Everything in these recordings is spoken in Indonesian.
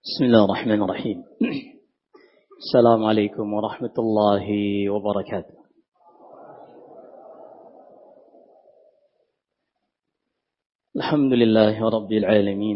بسم الله الرحمن الرحيم السلام عليكم ورحمة الله وبركاته. الحمد لله رب العالمين،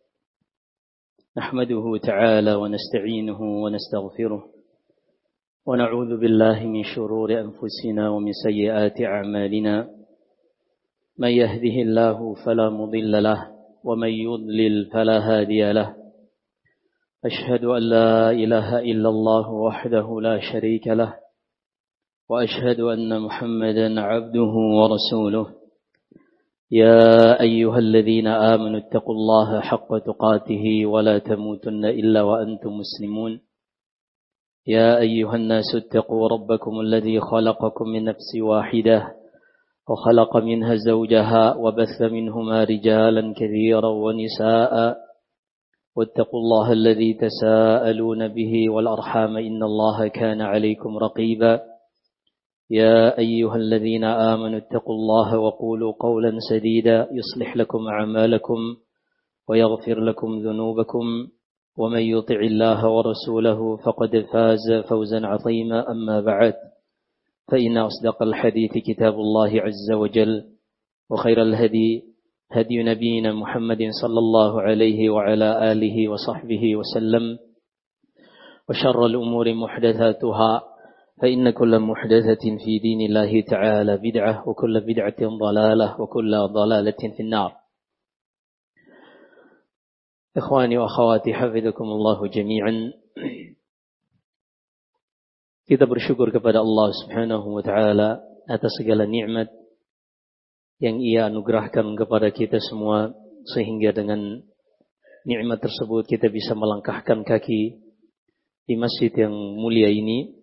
نحمده تعالى ونستعينه ونستغفره ونعوذ بالله من شرور أنفسنا ومن سيئات أعمالنا، من يهده الله فلا مضل له ومن يضلل فلا هادي له، أشهد أن لا إله إلا الله وحده لا شريك له، وأشهد أن محمدا عبده ورسوله. يا أيها الذين آمنوا اتقوا الله حق تقاته ولا تموتن إلا وأنتم مسلمون. يا أيها الناس اتقوا ربكم الذي خلقكم من نفس واحدة وخلق منها زوجها وبث منهما رجالا كثيرا ونساء، واتقوا الله الذي تساءلون به والأرحام إن الله كان عليكم رقيبا. يا أيها الذين آمنوا اتقوا الله وقولوا قولا سديدا يصلح لكم أعمالكم ويغفر لكم ذنوبكم، ومن يطع الله ورسوله فقد فاز فوزا عظيما. أما بعد، فإن أصدق الحديث كتاب الله عز وجل، وخير الهدي هدي نبينا محمد صلى الله عليه وعلى آله وصحبه وسلم، وشر الأمور محدثاتها، فإن كل محدثة في دين الله تعالى بدعة، وكل بدعة ضلالة، وكل ضلالة في النار. إخواني وأخواتي حفظكم الله جميعا. Kita bersyukur kepada Allah Subhanahu wa taala atas segala nikmat yang Ia anugerahkan kepada kita semua, sehingga dengan nikmat tersebut kita bisa melangkahkan kaki di masjid yang mulia ini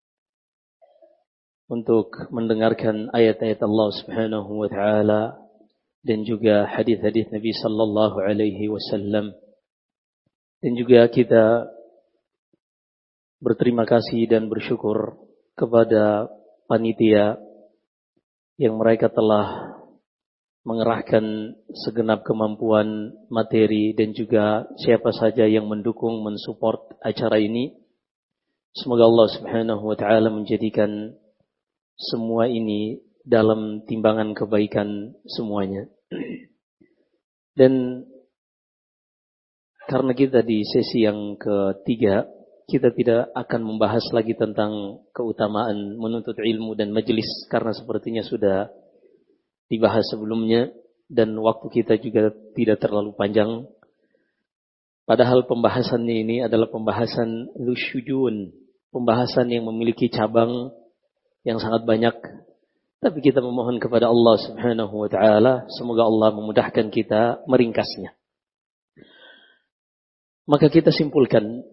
untuk mendengarkan ayat-ayat Allah Subhanahu wa taala dan juga hadis-hadis Nabi sallallahu alaihi wasallam. Dan juga kita berterima kasih dan bersyukur kepada panitia yang mereka telah mengerahkan segenap kemampuan materi dan juga siapa saja yang mendukung, mensupport acara ini. Semoga Allah Subhanahu wa taala menjadikan semua ini dalam timbangan kebaikan semuanya. Dan karena kita di sesi yang ketiga, kita tidak akan membahas lagi tentang keutamaan menuntut ilmu dan majelis, karena sepertinya sudah dibahas sebelumnya dan waktu kita juga tidak terlalu panjang. Padahal pembahasannya ini adalah pembahasan lusyujun, pembahasan yang memiliki cabang yang sangat banyak. Tapi kita memohon kepada Allah Subhanahu wa taala, semoga Allah memudahkan kita meringkasnya. Maka kita simpulkan,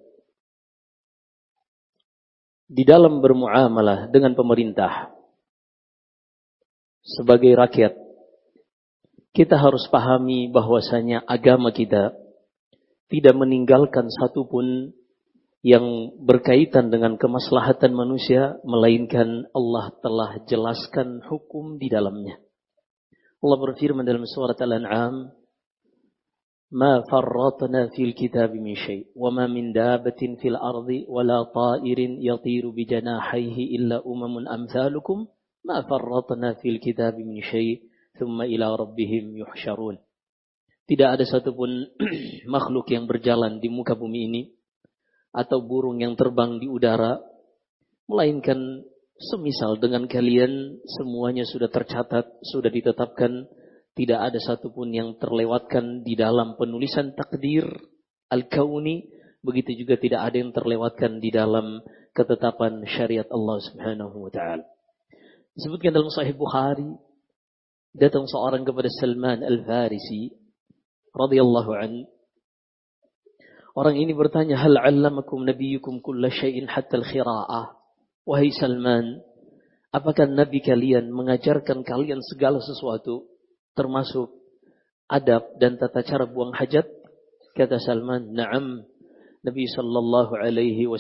di dalam bermuamalah dengan pemerintah sebagai rakyat, kita harus pahami bahwasanya agama kita tidak meninggalkan satupun yang berkaitan dengan kemaslahatan manusia, melainkan Allah telah jelaskan hukum di dalamnya. Allah berfirman dalam surat Al-An'am, "Ma farratna fil kitab min syai' wa ma min dabatin fil ardi wa la ta'irin yatiru bi janahihi illa umamun amsalukum ma farratna fil kitab min syai' thumma ila rabbihim yuhsyarun." Tidak ada satupun makhluk yang berjalan di muka bumi ini atau burung yang terbang di udara, melainkan semisal dengan kalian semuanya sudah tercatat, sudah ditetapkan. Tidak ada satupun yang terlewatkan di dalam penulisan takdir al-kauni. Begitu juga tidak ada yang terlewatkan di dalam ketetapan syariat Allah Subhanahu wa ta'ala. Disebutkan dalam Sahih Bukhari, datang seorang kepada Salman Al-Farisi radhiyallahu anhu. Orang ini bertanya, "Hal 'allamakum nabiyyukum kulla syai'in hatta al-khira'ah?" Wahai Salman, apakah nabi kalian mengajarkan kalian segala sesuatu, termasuk adab dan tata cara buang hajat? Kata Salman, "Na'am." Nabi sallallahu alaihi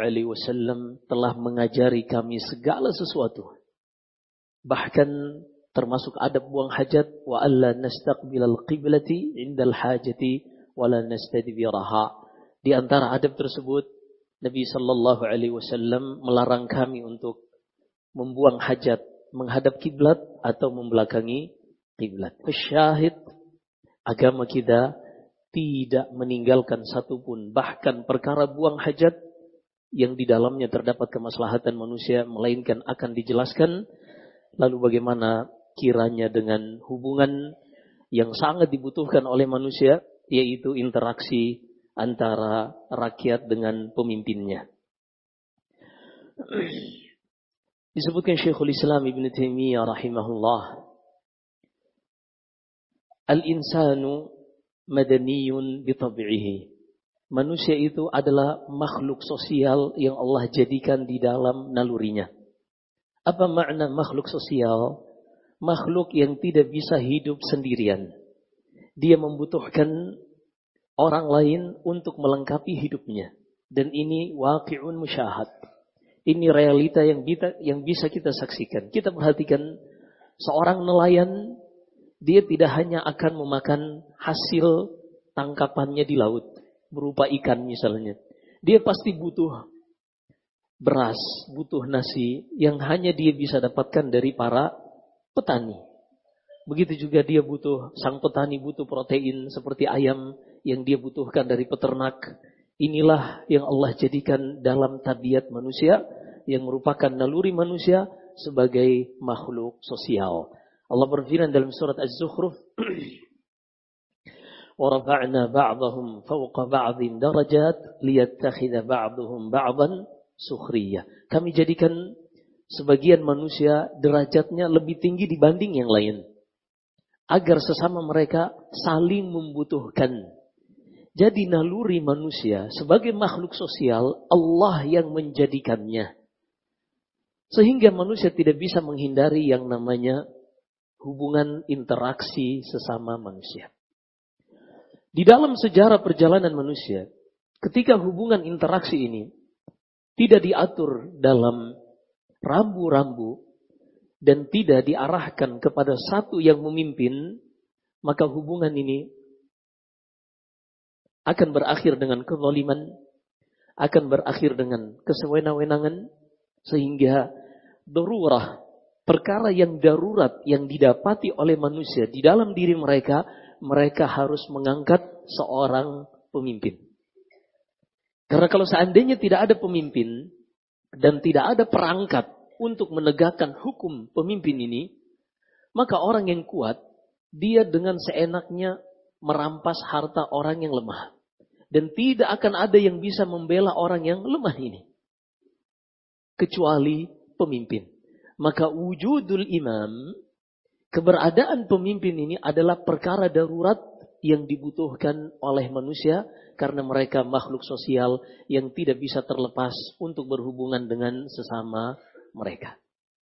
wasallam telah mengajari kami segala sesuatu. Bahkan termasuk adab buang hajat, wa alla nastaqbilal qiblati indal hajati wa la nastadbiraha. Di antara adab tersebut, Nabi sallallahu alaihi wasallam melarang kami untuk membuang hajat menghadap kiblat atau membelakangi kiblat. Syahid, agama kita tidak meninggalkan satupun, bahkan perkara buang hajat yang di dalamnya terdapat kemaslahatan manusia, melainkan akan dijelaskan. Lalu bagaimana kiranya dengan hubungan yang sangat dibutuhkan oleh manusia, yaitu interaksi antara rakyat dengan pemimpinnya. Disebutkan Syekhul Islam Ibn Taimiyah rahimahullah, al-insanu madaniyun bitab'ihi. Manusia itu adalah makhluk sosial yang Allah jadikan di dalam nalurinya. Apa makna makhluk sosial? Makhluk yang tidak bisa hidup sendirian. Dia membutuhkan orang lain untuk melengkapi hidupnya. Dan ini waqi'un musyahad. Ini realita yang bisa kita saksikan. Kita perhatikan seorang nelayan, dia tidak hanya akan memakan hasil tangkapannya di laut, berupa ikan misalnya. Dia pasti butuh beras, butuh nasi yang hanya dia bisa dapatkan dari para petani. Begitu juga sang petani butuh protein seperti ayam yang dia butuhkan dari peternak. Inilah yang Allah jadikan dalam tabiat manusia, yang merupakan naluri manusia sebagai makhluk sosial. Allah berfirman dalam surat Az-Zukhruf, وَرَفَعْنَا بَعْضَهُمْ فَوْقَ بَعْضٍ دَرَجَاتٍ لِيَتَّخِذَ بَعْضُهُمْ بَعْضًا سُخْرِيًّا. Kami jadikan sebagian manusia derajatnya lebih tinggi dibanding yang lain, agar sesama mereka saling membutuhkan. Jadi naluri manusia sebagai makhluk sosial, Allah yang menjadikannya. Sehingga manusia tidak bisa menghindari yang namanya hubungan interaksi sesama manusia. Di dalam sejarah perjalanan manusia, ketika hubungan interaksi ini tidak diatur dalam rambu-rambu dan tidak diarahkan kepada satu yang memimpin, maka hubungan ini akan berakhir dengan kezaliman, akan berakhir dengan kesewenang-wenangan, sehingga darurah, perkara yang darurat yang didapati oleh manusia di dalam diri mereka, mereka harus mengangkat seorang pemimpin. Karena kalau seandainya tidak ada pemimpin dan tidak ada perangkat untuk menegakkan hukum pemimpin ini, maka orang yang kuat, dia dengan seenaknya merampas harta orang yang lemah. Dan tidak akan ada yang bisa membela orang yang lemah ini, kecuali pemimpin. Maka wujudul imam, keberadaan pemimpin ini adalah perkara darurat yang dibutuhkan oleh manusia, karena mereka makhluk sosial yang tidak bisa terlepas untuk berhubungan dengan sesama mereka.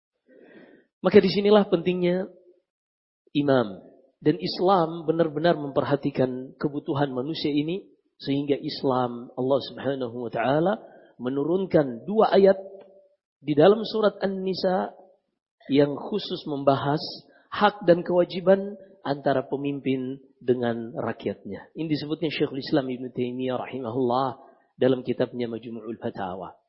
Maka disinilah pentingnya imam. Dan Islam benar-benar memperhatikan kebutuhan manusia ini, sehingga Islam, Allah Subhanahu wa ta'ala menurunkan 2 ayat di dalam surat An-Nisa yang khusus membahas hak dan kewajiban antara pemimpin dengan rakyatnya. Ini disebutnya Syekhul Islam Ibn Taimiyah rahimahullah dalam kitabnya Majmu'ul Fatawa.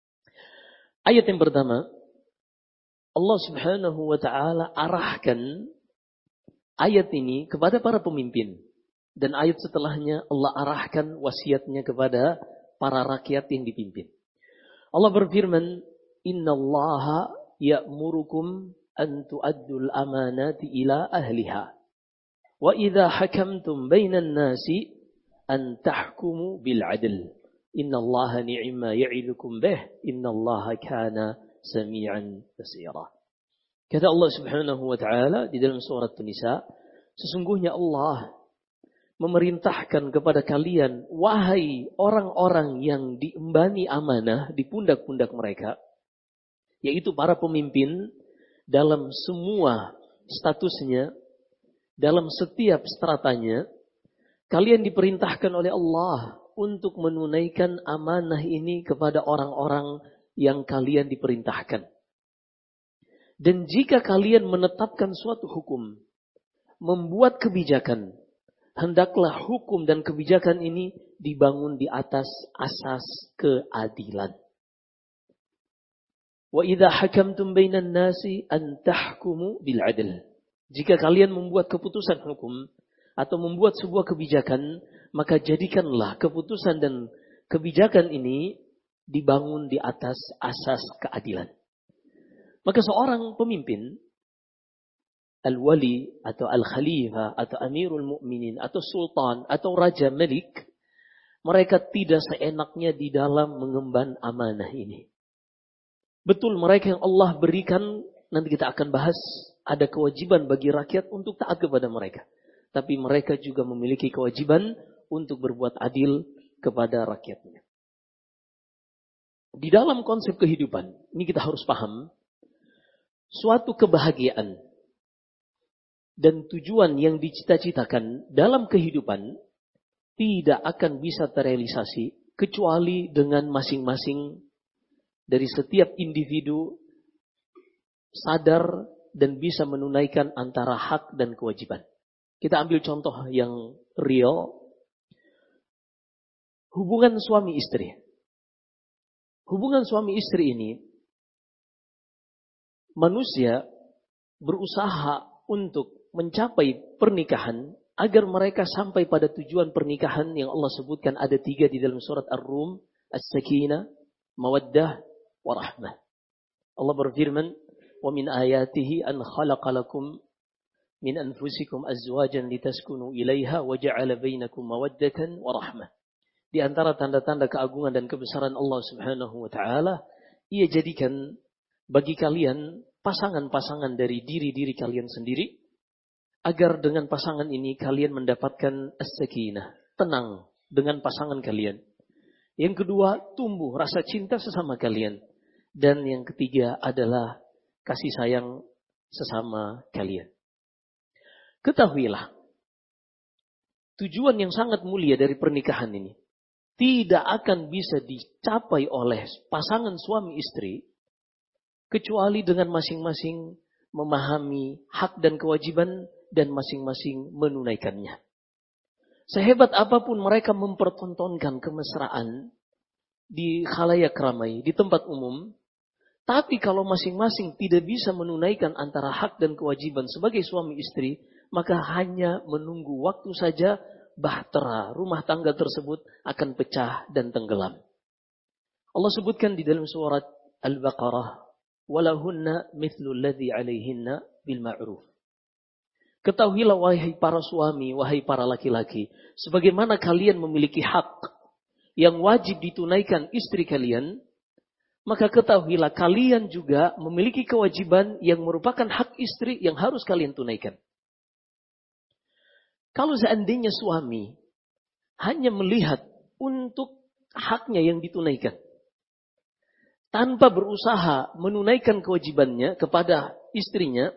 Ayat yang pertama, Allah Subhanahu wa ta'ala arahkan ayat ini kepada para pemimpin. Dan ayat setelahnya Allah arahkan wasiatnya kepada para rakyat yang dipimpin. Allah berfirman, Innallaha ya'murukum an tu'addul amanati ila ahliha. Wa idha hakamtum bainan nasi an tahkumu bil adl. Innallaha ni'ma ya'idukum bih. Innallaha kana sami'an basira. Kata Allah Subhanahu wa ta'ala di dalam surat An-Nisa, sesungguhnya Allah memerintahkan kepada kalian, wahai orang-orang yang diembani amanah di pundak-pundak mereka, yaitu para pemimpin dalam semua statusnya, dalam setiap stratanya, kalian diperintahkan oleh Allah untuk menunaikan amanah ini kepada orang-orang yang kalian diperintahkan. Dan jika kalian menetapkan suatu hukum, membuat kebijakan, hendaklah hukum dan kebijakan ini dibangun di atas asas keadilan. Wa idza hakamtum bainan nasi an tahkumu bil adl. Jika kalian membuat keputusan hukum atau membuat sebuah kebijakan, maka jadikanlah keputusan dan kebijakan ini dibangun di atas asas keadilan. Maka seorang pemimpin, al-wali atau al-khalifah atau amirul mu'minin atau sultan atau raja malik, mereka tidak seenaknya di dalam mengemban amanah ini. Betul mereka yang Allah berikan, nanti kita akan bahas, ada kewajiban bagi rakyat untuk taat kepada mereka. Tapi mereka juga memiliki kewajiban untuk berbuat adil kepada rakyatnya. Di dalam konsep kehidupan, ini kita harus paham, suatu kebahagiaan dan tujuan yang dicita-citakan dalam kehidupan tidak akan bisa terrealisasi kecuali dengan masing-masing dari setiap individu sadar dan bisa menunaikan antara hak dan kewajiban. Kita ambil contoh yang real. Hubungan suami istri. Hubungan suami istri ini, manusia berusaha untuk mencapai pernikahan agar mereka sampai pada tujuan pernikahan yang Allah sebutkan ada 3 di dalam surat Ar-Rum, As-Sakinah, Mawaddah, Warahmah. Allah berfirman, "Wa min ayatihi an khalaqa lakum min anfusikum azwajan litaskunu ilaiha wa ja'ala bainakum mawaddatan wa rahmah." Di antara tanda-tanda keagungan dan kebesaran Allah Subhanahu wa taala, Ia jadikan bagi kalian pasangan-pasangan dari diri-diri kalian sendiri, agar dengan pasangan ini kalian mendapatkan as-sakinah, tenang dengan pasangan kalian. Yang kedua, tumbuh rasa cinta sesama kalian. Dan yang ketiga adalah kasih sayang sesama kalian. Ketahuilah, tujuan yang sangat mulia dari pernikahan ini tidak akan bisa dicapai oleh pasangan suami istri kecuali dengan masing-masing memahami hak dan kewajiban dan masing-masing menunaikannya. Sehebat apapun mereka mempertontonkan kemesraan di khalayak ramai, di tempat umum, tapi kalau masing-masing tidak bisa menunaikan antara hak dan kewajiban sebagai suami istri, maka hanya menunggu waktu saja bahtera rumah tangga tersebut akan pecah dan tenggelam. Allah sebutkan di dalam surat Al-Baqarah, walahunna mithlu alladhi alaihinna bil ma'ruf. Ketahuilah wahai para suami, wahai para laki-laki, sebagaimana kalian memiliki hak yang wajib ditunaikan istri kalian, maka ketahuilah kalian juga memiliki kewajiban yang merupakan hak istri yang harus kalian tunaikan. Kalau seandainya suami hanya melihat untuk haknya yang ditunaikan, tanpa berusaha menunaikan kewajibannya kepada istrinya,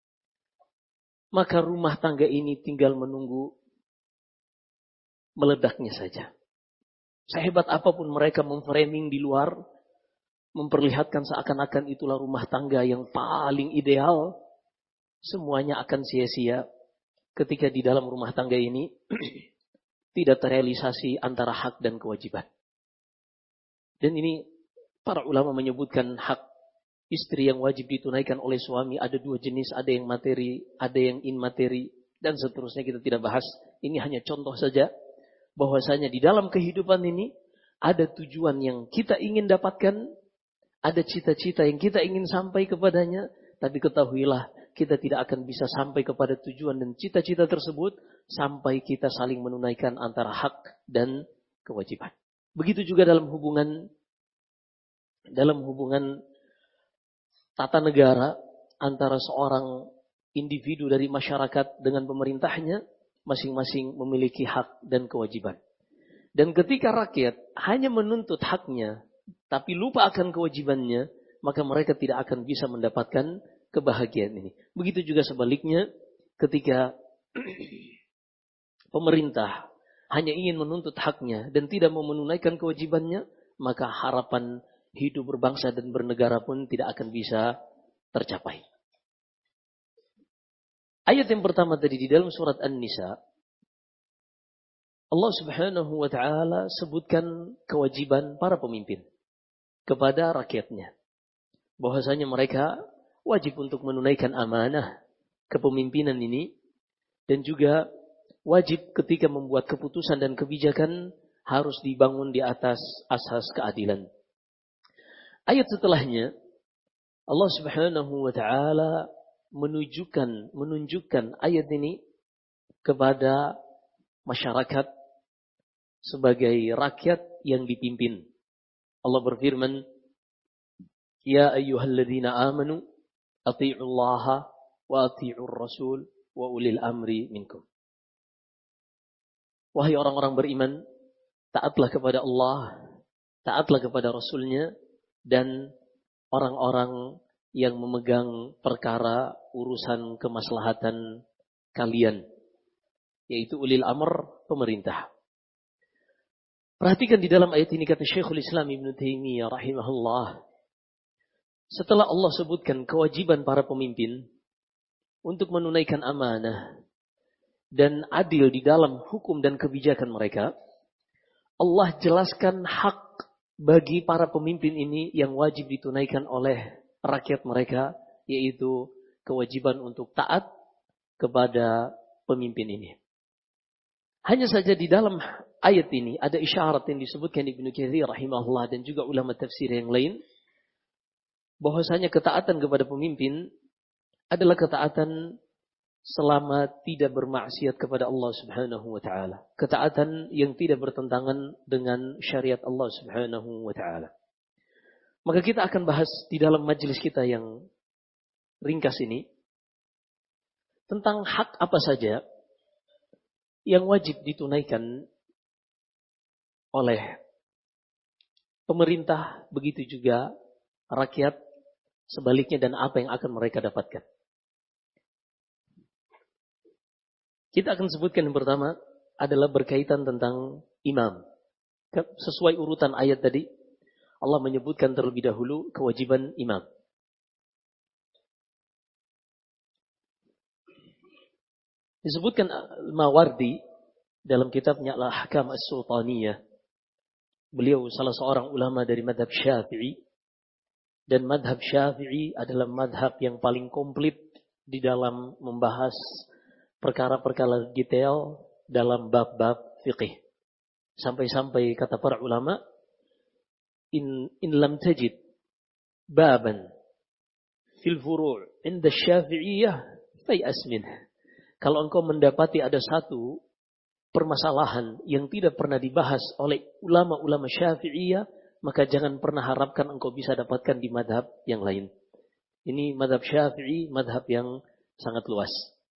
maka rumah tangga ini tinggal menunggu meledaknya saja. Sehebat apapun mereka memframing di luar, memperlihatkan seakan-akan itulah rumah tangga yang paling ideal, semuanya akan sia-sia ketika di dalam rumah tangga ini tidak terrealisasi antara hak dan kewajiban. Dan ini para ulama menyebutkan hak istri yang wajib ditunaikan oleh suami ada 2 jenis, ada yang materi, ada yang immateri, dan seterusnya kita tidak bahas. Ini hanya contoh saja bahwasanya di dalam kehidupan ini ada tujuan yang kita ingin dapatkan, ada cita-cita yang kita ingin sampai kepadanya, tapi ketahuilah kita tidak akan bisa sampai kepada tujuan dan cita-cita tersebut sampai kita saling menunaikan antara hak dan kewajiban. Begitu juga dalam hubungan tata negara antara seorang individu dari masyarakat dengan pemerintahnya, masing-masing memiliki hak dan kewajiban. Dan ketika rakyat hanya menuntut haknya, tapi lupa akan kewajibannya, maka mereka tidak akan bisa mendapatkan kebahagiaan ini. Begitu juga sebaliknya, ketika pemerintah hanya ingin menuntut haknya dan tidak mau menunaikan kewajibannya, maka harapan hidup berbangsa dan bernegara pun tidak akan bisa tercapai. Ayat yang pertama tadi di dalam surat An-Nisa, Allah Subhanahu wa taala sebutkan kewajiban para pemimpin kepada rakyatnya. Bahwasanya mereka wajib untuk menunaikan amanah kepemimpinan ini dan juga wajib ketika membuat keputusan dan kebijakan harus dibangun di atas asas keadilan. Ayat setelahnya Allah Subhanahu wa taala menunjukkan ayat ini kepada masyarakat sebagai rakyat yang dipimpin. Allah berfirman, "Ya ayyuhalladzina amanu athi'ullaha wa athi'ur rasul wa ulil amri minkum." Wahai orang-orang beriman, taatlah kepada Allah, taatlah kepada Rasulnya, dan orang-orang yang memegang perkara urusan kemaslahatan kalian, yaitu ulil amr, pemerintah. Perhatikan di dalam ayat ini kata Syekhul Islam Ibn Taimiyah rahimahullah. Setelah Allah sebutkan kewajiban para pemimpin untuk menunaikan amanah dan adil di dalam hukum dan kebijakan mereka, Allah jelaskan hak bagi para pemimpin ini yang wajib ditunaikan oleh rakyat mereka, yaitu kewajiban untuk taat kepada pemimpin ini. Hanya saja di dalam ayat ini ada isyarat yang disebutkan Ibnu Katsir rahimahullah dan juga ulama tafsir yang lain, bahwasanya ketaatan kepada pemimpin adalah ketaatan selama tidak bermaksiat kepada Allah Subhanahu wa taala. Ketaatan yang tidak bertentangan dengan syariat Allah Subhanahu wa taala. Maka kita akan bahas di dalam majelis kita yang ringkas ini tentang hak apa saja yang wajib ditunaikan oleh pemerintah, begitu juga rakyat sebaliknya, dan apa yang akan mereka dapatkan. Kita akan sebutkan yang pertama adalah berkaitan tentang imam. Sesuai urutan ayat tadi, Allah menyebutkan terlebih dahulu kewajiban imam. Disebutkan Mawardi dalam kitabnya Al-Ahkam As-Sultaniyah. Beliau salah seorang ulama dari madhab Syafi'i. Dan madhab Syafi'i adalah madhab yang paling komplit di dalam membahas perkara-perkara detail dalam bab-bab fiqih. Sampai-sampai kata para ulama, in lam tajid baban fil furu' inda Syafi'iyah fay'as minhu. Kalau engkau mendapati ada satu permasalahan yang tidak pernah dibahas oleh ulama-ulama Syafi'iyah, maka jangan pernah harapkan engkau bisa dapatkan di madhab yang lain. Ini madhab Syafi'i, madhab yang sangat luas.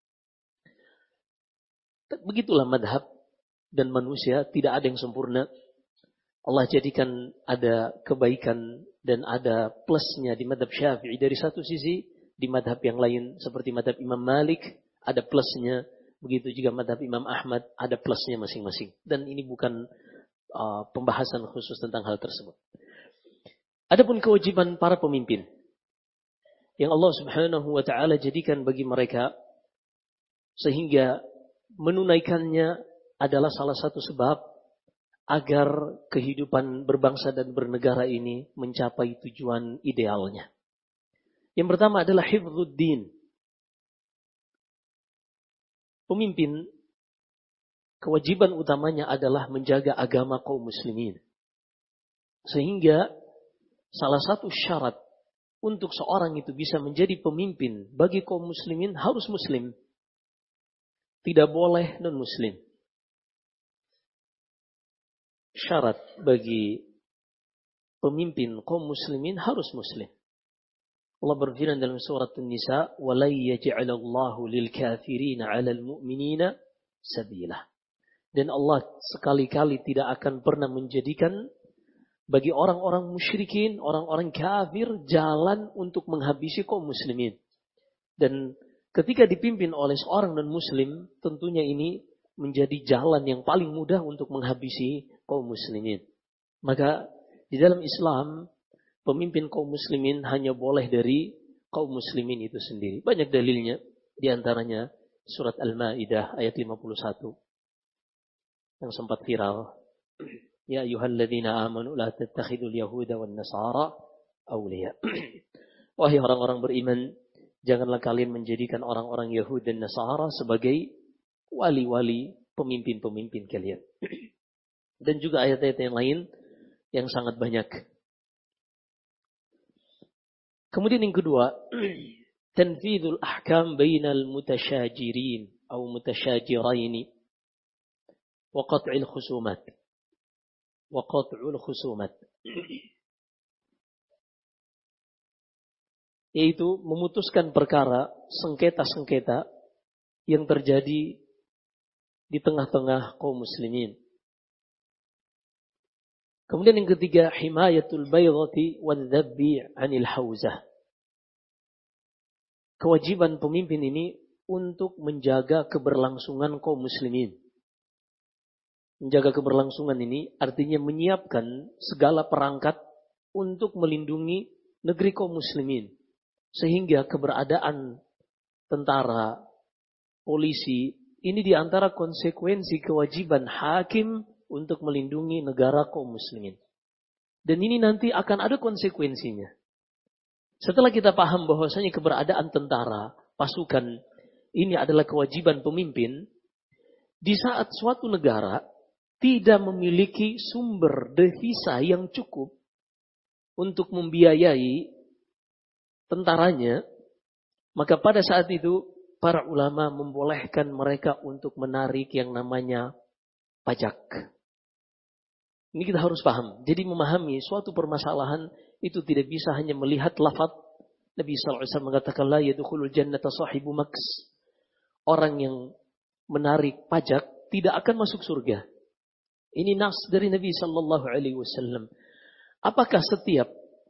Begitulah madhab, dan manusia tidak ada yang sempurna. Allah jadikan ada kebaikan dan ada plusnya di madhab Syafi'i dari satu sisi, di madhab yang lain seperti madhab Imam Malik ada plusnya, begitu juga madhab Imam Ahmad ada plusnya masing-masing. Dan ini bukan pembahasan khusus tentang hal tersebut. Adapun kewajiban para pemimpin yang Allah Subhanahu wa taala jadikan bagi mereka, sehingga menunaikannya adalah salah satu sebab agar kehidupan berbangsa dan bernegara ini mencapai tujuan idealnya. Yang pertama adalah hifdzuddin. Pemimpin, kewajiban utamanya adalah menjaga agama kaum muslimin. Sehingga salah satu syarat untuk seorang itu bisa menjadi pemimpin bagi kaum muslimin harus muslim. Tidak boleh non-muslim. Syarat bagi pemimpin kaum muslimin harus muslim. Allah berfirman dalam surat An-Nisa, "Wa la yaj'alallahu lil kafirina 'alal mu'minina sabila." Dan Allah sekali-kali tidak akan pernah menjadikan bagi orang-orang musyrikin, orang-orang kafir, jalan untuk menghabisi kaum muslimin. Dan ketika dipimpin oleh seorang non-muslim, tentunya ini menjadi jalan yang paling mudah untuk menghabisi kaum muslimin. Maka di dalam Islam, pemimpin kaum muslimin hanya boleh dari kaum muslimin itu sendiri. Banyak dalilnya, di antaranya surat Al-Maidah ayat 51 yang sempat viral. Ya ayyuhalladzina amanu la tattakhidul yahuda wan nasara awliya. Wahai orang-orang beriman, janganlah kalian menjadikan orang-orang Yahudi dan Nasara sebagai wali-wali, pemimpin-pemimpin kalian. Dan juga ayat-ayat yang lain yang sangat banyak. Kemudian yang kedua, tanfidul ahkam bainal mutasyajirin atau mutasyajiraini wa qat'il khusumat. Wa qat'ul khusumat. Yaitu memutuskan perkara sengketa-sengketa yang terjadi di tengah-tengah kaum muslimin. Kemudian yang ketiga, himayatul baydati wadh-dhabbi 'anil hauzah. Kewajiban pemimpin ini untuk menjaga keberlangsungan kaum muslimin. Menjaga keberlangsungan ini artinya menyiapkan segala perangkat untuk melindungi negeri kaum muslimin. Sehingga keberadaan tentara, polisi, ini diantara konsekuensi kewajiban hakim untuk melindungi negara kaum muslimin. Dan ini nanti akan ada konsekuensinya. Setelah kita paham bahwasanya keberadaan tentara, pasukan, ini adalah kewajiban pemimpin, di saat suatu negara tidak memiliki sumber devisa yang cukup untuk membiayai tentaranya, maka pada saat itu para ulama membolehkan mereka untuk menarik yang namanya pajak. Ini kita harus paham. Jadi memahami suatu permasalahan itu tidak bisa hanya melihat lafaz. Nabi SAW mengatakan, la yadkhulul jannata sahibu maks. Orang yang menarik pajak tidak akan masuk surga. Ini nas dari Nabi SAW. Apakah setiap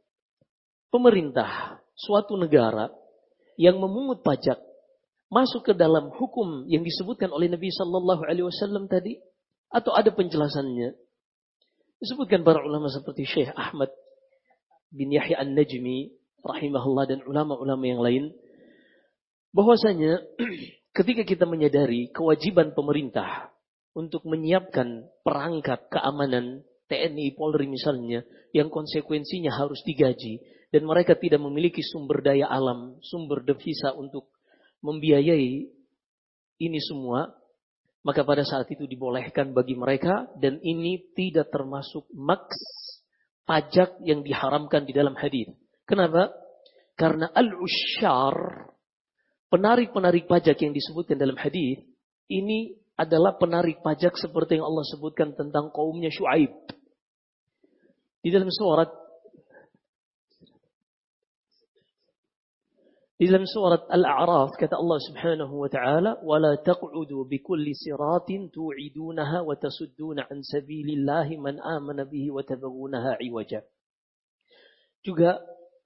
pemerintah suatu negara yang memungut pajak masuk ke dalam hukum yang disebutkan oleh Nabi SAW tadi? Atau ada penjelasannya? Disebutkan para ulama seperti Syekh Ahmad bin Yahya An-Najmi rahimahullah dan ulama-ulama yang lain, bahwasanya ketika kita menyadari kewajiban pemerintah untuk menyiapkan perangkat keamanan TNI, Polri misalnya, yang konsekuensinya harus digaji, dan mereka tidak memiliki sumber daya alam, sumber devisa untuk membiayai ini semua, maka pada saat itu dibolehkan bagi mereka, dan ini tidak termasuk maks, pajak yang diharamkan di dalam hadis. Kenapa? Karena al-usyar, penarik-penarik pajak yang disebutkan dalam hadis, ini adalah penarik pajak seperti yang Allah sebutkan tentang kaumnya Syuaib. Di dalam surat Al-A'raf kata Allah Subhanahu wa taala, "Wala taq'udu bikulli siratin tu'idunaha wa tasudduna an sabilillahi man amana bihi wa tabghunaha 'iwaja." Juga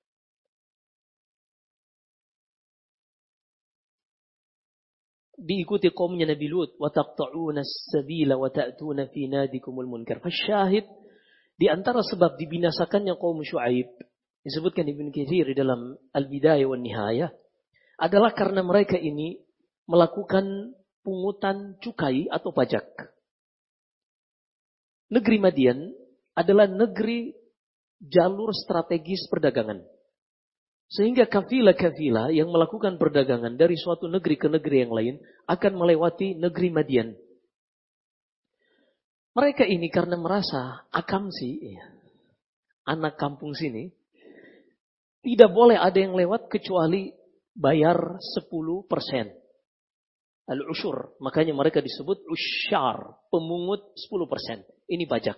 diikuti kaumnya Nabi Lut, "Wa taqta'una as-sabila wa ta'tuna fi nadikumul munkar." Fasyahid di antara sebab dibinasakannya kaum Syuaib, disebutkan Ibnu Katsir di dalam Al-Bidayah wan Nihayah, adalah karena mereka ini melakukan pungutan cukai atau pajak. Negeri Madian adalah negeri jalur strategis perdagangan. Sehingga kafilah-kafilah yang melakukan perdagangan dari suatu negeri ke negeri yang lain akan melewati negeri Madian. Mereka ini karena merasa akamsi, anak kampung sini, tidak boleh ada yang lewat kecuali bayar 10%. Al-usyur. Makanya mereka disebut usyar. Pemungut 10%. Ini pajak.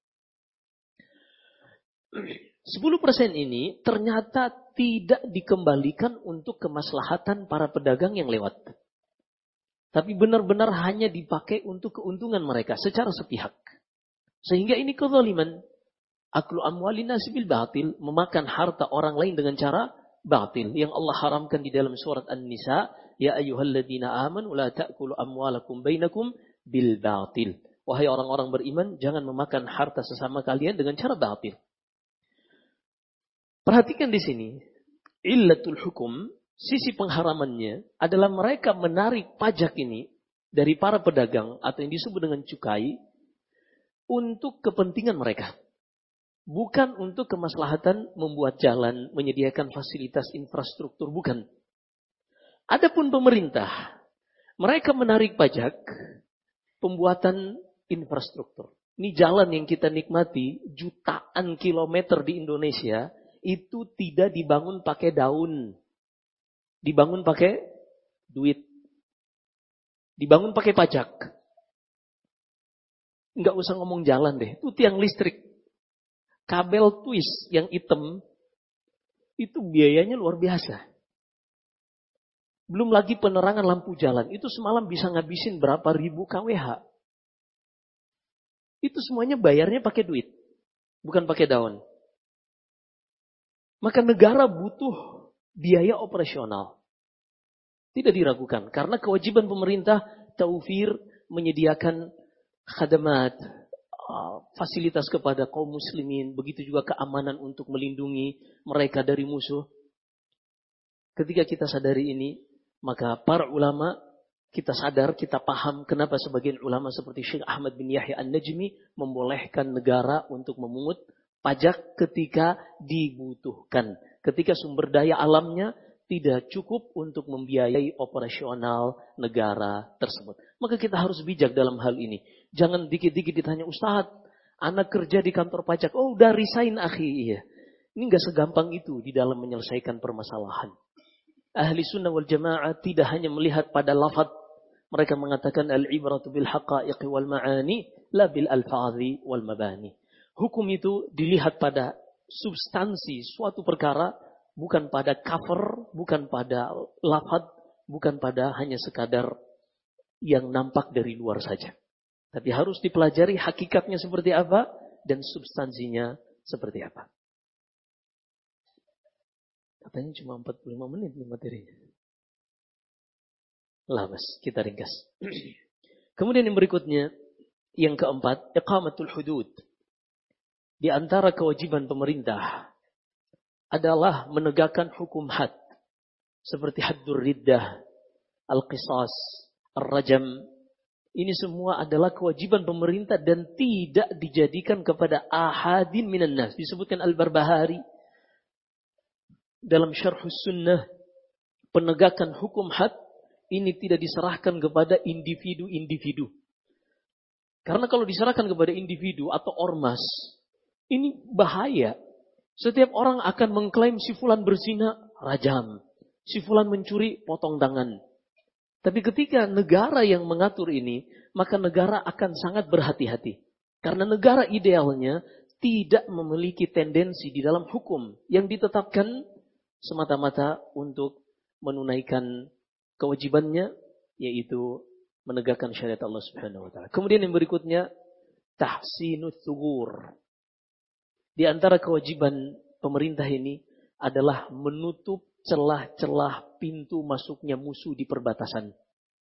10% ini ternyata tidak dikembalikan untuk kemaslahatan para pedagang yang lewat. Tapi benar-benar hanya dipakai untuk keuntungan mereka secara sepihak. Sehingga ini kezaliman. Aklu amwalin nasi bil batil, memakan harta orang lain dengan cara batil yang Allah haramkan di dalam surat An-Nisa, ya ayyuhalladzina amanu la ta'kulu amwalakum bainakum bil batil. Wahai orang-orang beriman, jangan memakan harta sesama kalian dengan cara batil. Perhatikan di sini, illatul hukum, sisi pengharamannya adalah mereka menarik pajak ini dari para pedagang atau yang disebut dengan cukai untuk kepentingan mereka. Bukan untuk kemaslahatan membuat jalan, menyediakan fasilitas infrastruktur, bukan. Adapun pemerintah, mereka menarik pajak pembuatan infrastruktur. Ini jalan yang kita nikmati jutaan kilometer di Indonesia itu tidak dibangun pakai daun. Dibangun pakai duit. Dibangun pakai pajak. Enggak usah ngomong jalan deh. Itu tiang listrik. Kabel twist yang hitam. Itu biayanya luar biasa. Belum lagi penerangan lampu jalan. Itu semalam bisa ngabisin berapa ribu kWh. Itu semuanya bayarnya pakai duit. Bukan pakai daun. Maka negara butuh biaya operasional. Tidak diragukan. Karena kewajiban pemerintah taufir menyediakan khadamat, fasilitas kepada kaum muslimin. Begitu juga keamanan untuk melindungi mereka dari musuh. Ketika kita sadari ini, maka para ulama, kita sadar, kita paham kenapa sebagian ulama seperti Syekh Ahmad bin Yahya An-Najmi membolehkan negara untuk memungut pajak ketika dibutuhkan. Ketika sumber daya alamnya tidak cukup untuk membiayai operasional negara tersebut. Maka kita harus bijak dalam hal ini. Jangan dikit-dikit ditanya, Ustadz, anak kerja di kantor pajak. Oh, udah resign, akhi. Iya. Ini gak segampang itu di dalam menyelesaikan permasalahan. Ahli sunnah wal jamaah tidak hanya melihat pada lafaz. Mereka mengatakan al-ibratu bil haqa'iqi wal ma'ani la bil alfazi wal mabani. Hukum itu dilihat pada substansi suatu perkara, bukan pada cover, bukan pada lafaz, bukan pada hanya sekadar yang nampak dari luar saja. Tapi harus dipelajari hakikatnya seperti apa dan substansinya seperti apa. Katanya cuma 45 menit nih materinya. Lah mas, kita ringkas. Kemudian yang berikutnya, yang keempat, iqamatul hudud. Di antara kewajiban pemerintah adalah menegakkan hukum had. Seperti haddur riddah, al-qisas, ar-rajam. Ini semua adalah kewajiban pemerintah dan tidak dijadikan kepada ahadin minan nas. Disebutkan Al-Barbahari dalam Syarhus Sunnah, penegakan hukum had ini tidak diserahkan kepada individu-individu. Karena kalau diserahkan kepada individu atau ormas, ini bahaya. Setiap orang akan mengklaim si fulan berzina, rajam. Si fulan mencuri, potong tangan. Tapi ketika negara yang mengatur ini, maka negara akan sangat berhati-hati. Karena negara idealnya tidak memiliki tendensi di dalam hukum yang ditetapkan semata-mata untuk menunaikan kewajibannya, yaitu menegakkan syariat Allah Subhanahu wa taala. Kemudian yang berikutnya, tahsinut thugur. Di antara kewajiban pemerintah ini adalah menutup celah-celah pintu masuknya musuh di perbatasan.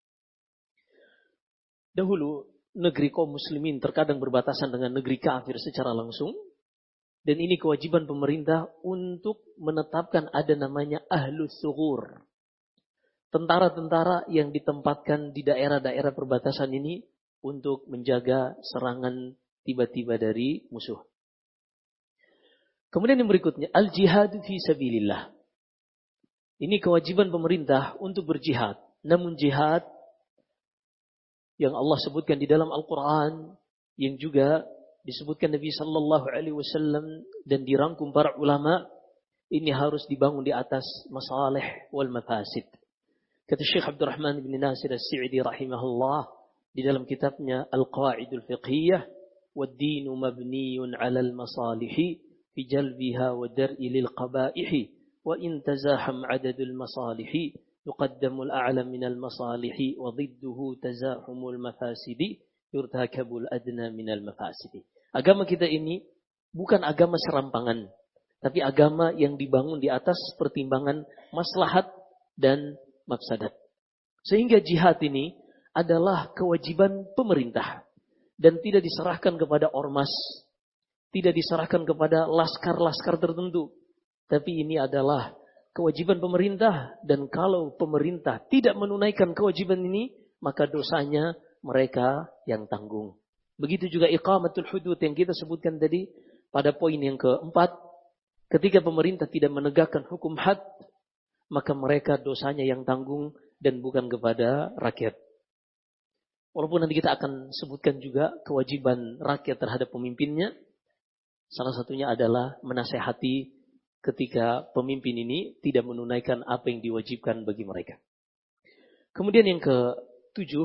Dahulu, negeri kaum muslimin terkadang berbatasan dengan negeri kafir secara langsung. Dan ini kewajiban pemerintah untuk menetapkan ada namanya ahlus thugur. Tentara-tentara yang ditempatkan di daerah-daerah perbatasan ini untuk menjaga serangan tiba-tiba dari musuh. Kemudian yang berikutnya, al-jihad fi sabilillah. Ini kewajiban pemerintah untuk berjihad. Namun jihad yang Allah sebutkan di dalam Al-Quran, yang juga disebutkan Nabi Sallallahu Alaihi Wasallam dan dirangkum para ulama, ini harus dibangun di atas masalih wal mafasid. Kata Syekh Abdurrahman bin Nasir As-Sa'idi rahimahullah di dalam kitabnya Al-Qawaidul Fiqhiyah, wad-dinu mabniyun 'alal masalihi fi jalbiha wa dar'i lil qaba'ihi wa in tazaham 'adadul masalihi yuqaddamul a'la minal masalihi wa dhidduhu tazahumul mafasidi yurtakabul adna minal mafasidi. Agama kita ini bukan agama serampangan, tapi agama yang dibangun di atas pertimbangan maslahat dan mafsadat. Sehingga jihad ini adalah kewajiban pemerintah dan tidak diserahkan kepada ormas, tidak diserahkan kepada laskar-laskar tertentu, tapi ini adalah kewajiban pemerintah, dan kalau pemerintah tidak menunaikan kewajiban ini, maka dosanya mereka yang tanggung. Begitu juga iqamatul hudud yang kita sebutkan tadi pada poin yang keempat, ketika pemerintah tidak menegakkan hukum had, maka mereka dosanya yang tanggung dan bukan kepada rakyat. Walaupun nanti kita akan sebutkan juga kewajiban rakyat terhadap pemimpinnya, salah satunya adalah menasehati ketika pemimpin ini tidak menunaikan apa yang diwajibkan bagi mereka. Kemudian yang ketujuh,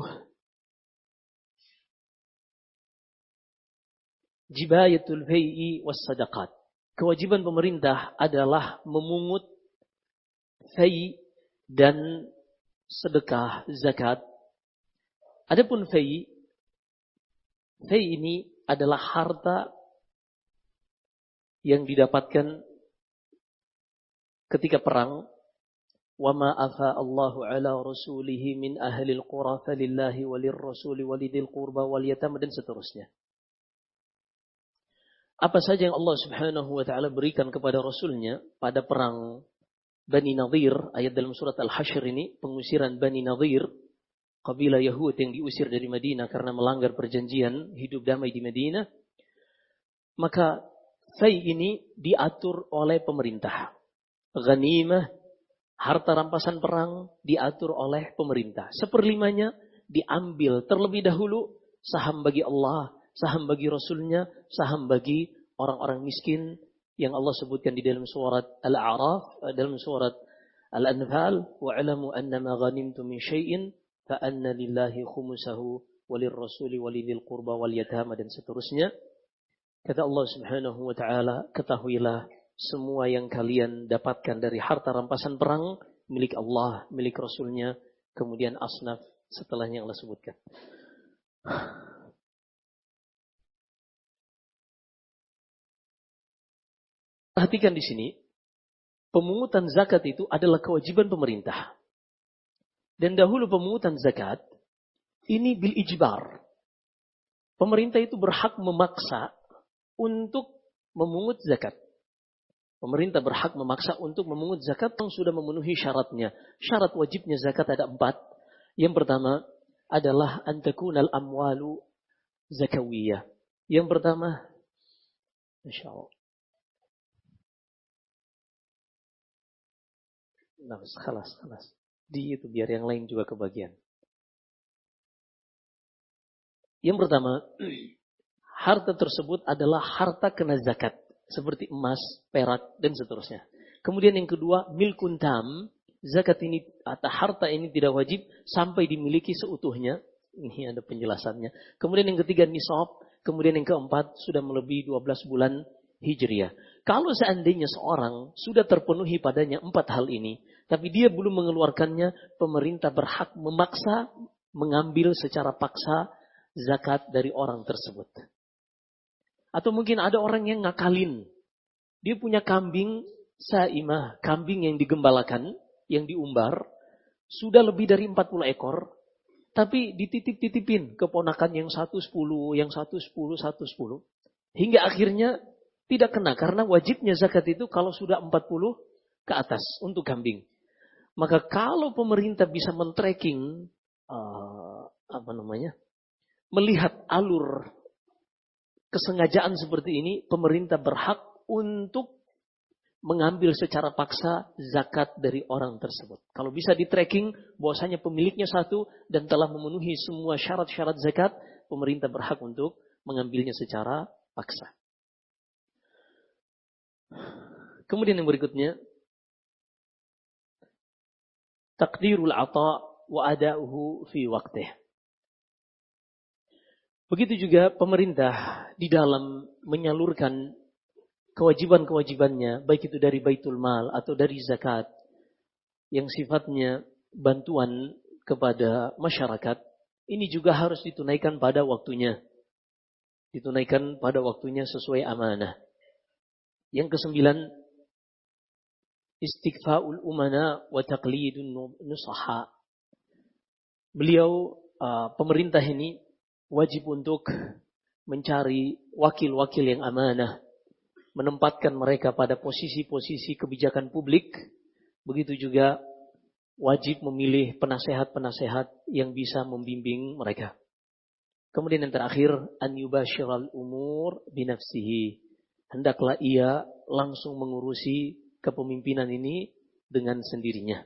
jibayatul fai'i was sadaqat. Kewajiban pemerintah adalah memungut fai' dan sedekah zakat. Adapun fai' ini adalah harta yang didapatkan ketika perang. Wa ma afa Allahu ala rasulihi min ahlil qura falillahi walir rasuli walidil qurba wal yatama, dan seterusnya. Apa saja yang Allah Subhanahu wa taala berikan kepada rasulnya pada perang Bani Nadir, ayat dalam surat Al-Hasyr ini, pengusiran Bani Nadir, kabilah Yahud yang diusir dari Madinah karena melanggar perjanjian hidup damai di Madinah, maka fai ini diatur oleh pemerintah. Ghanimah, harta rampasan perang, diatur oleh pemerintah. 1/5 diambil terlebih dahulu, saham bagi Allah, saham bagi Rasulnya, saham bagi orang-orang miskin yang Allah sebutkan di dalam surat Al-A'raf, dalam surat Al-Anfal, wa'alamu annama ghanimtum min syai'in fa anna lillahi khumusahu walir rasuli walidil qurba wal yatama, dan seterusnya. Kata Allah Subhanahu wa taala, ketahuilah semua yang kalian dapatkan dari harta rampasan perang milik Allah, milik Rasulnya, kemudian asnaf setelahnya Allah sebutkan. Perhatikan di sini, pemungutan zakat itu adalah kewajiban pemerintah. Dan dahulu pemungutan zakat ini bil ijbar. Pemerintah itu berhak memaksa untuk memungut zakat. Pemerintah berhak memaksa untuk memungut zakat yang sudah memenuhi syaratnya. Syarat wajibnya zakat ada 4. Yang pertama adalah antakunal amwalu zakawiyah. Yang pertama, insyaallah. Nah, khalas. Di itu biar yang lain juga kebagian. Yang pertama, harta tersebut adalah harta kena zakat, seperti emas, perak, dan seterusnya. Kemudian yang kedua, milkun tam, zakat ini atau harta ini tidak wajib sampai dimiliki seutuhnya. Ini ada penjelasannya. Kemudian yang ketiga, nisab. Kemudian yang keempat, sudah melebihi 12 bulan Hijriah. Kalau seandainya seorang sudah terpenuhi padanya 4 hal ini, tapi dia belum mengeluarkannya, pemerintah berhak memaksa mengambil secara paksa zakat dari orang tersebut. Atau mungkin ada orang yang ngakalin. Dia punya kambing saimah, kambing yang digembalakan, yang diumbar, sudah lebih dari 40 ekor, tapi dititip-titipin keponakan yang 110, yang 110. Hingga akhirnya tidak kena, karena wajibnya zakat itu kalau sudah 40 ke atas untuk kambing. Maka kalau pemerintah bisa men-tracking, melihat alur kesengajaan seperti ini, pemerintah berhak untuk mengambil secara paksa zakat dari orang tersebut. Kalau bisa di-tracking bahwasanya pemiliknya satu dan telah memenuhi semua syarat-syarat zakat, pemerintah berhak untuk mengambilnya secara paksa. Kemudian yang berikutnya, taqdirul ata wa ada'uhu fi waqtih. Begitu juga pemerintah di dalam menyalurkan kewajiban-kewajibannya, baik itu dari baitul mal atau dari zakat, yang sifatnya bantuan kepada masyarakat, ini juga harus ditunaikan pada waktunya. Ditunaikan pada waktunya sesuai amanah. Yang ke-9, istighfa'ul umana wa taqlidun nusaha. Beliau, pemerintah ini wajib untuk mencari wakil-wakil yang amanah, menempatkan mereka pada posisi-posisi kebijakan publik, Begitu juga wajib memilih penasehat-penasehat yang bisa membimbing mereka. Kemudian yang terakhir, an yubashiral umur binafsihi. Hendaklah ia langsung mengurusi kepemimpinan ini dengan sendirinya.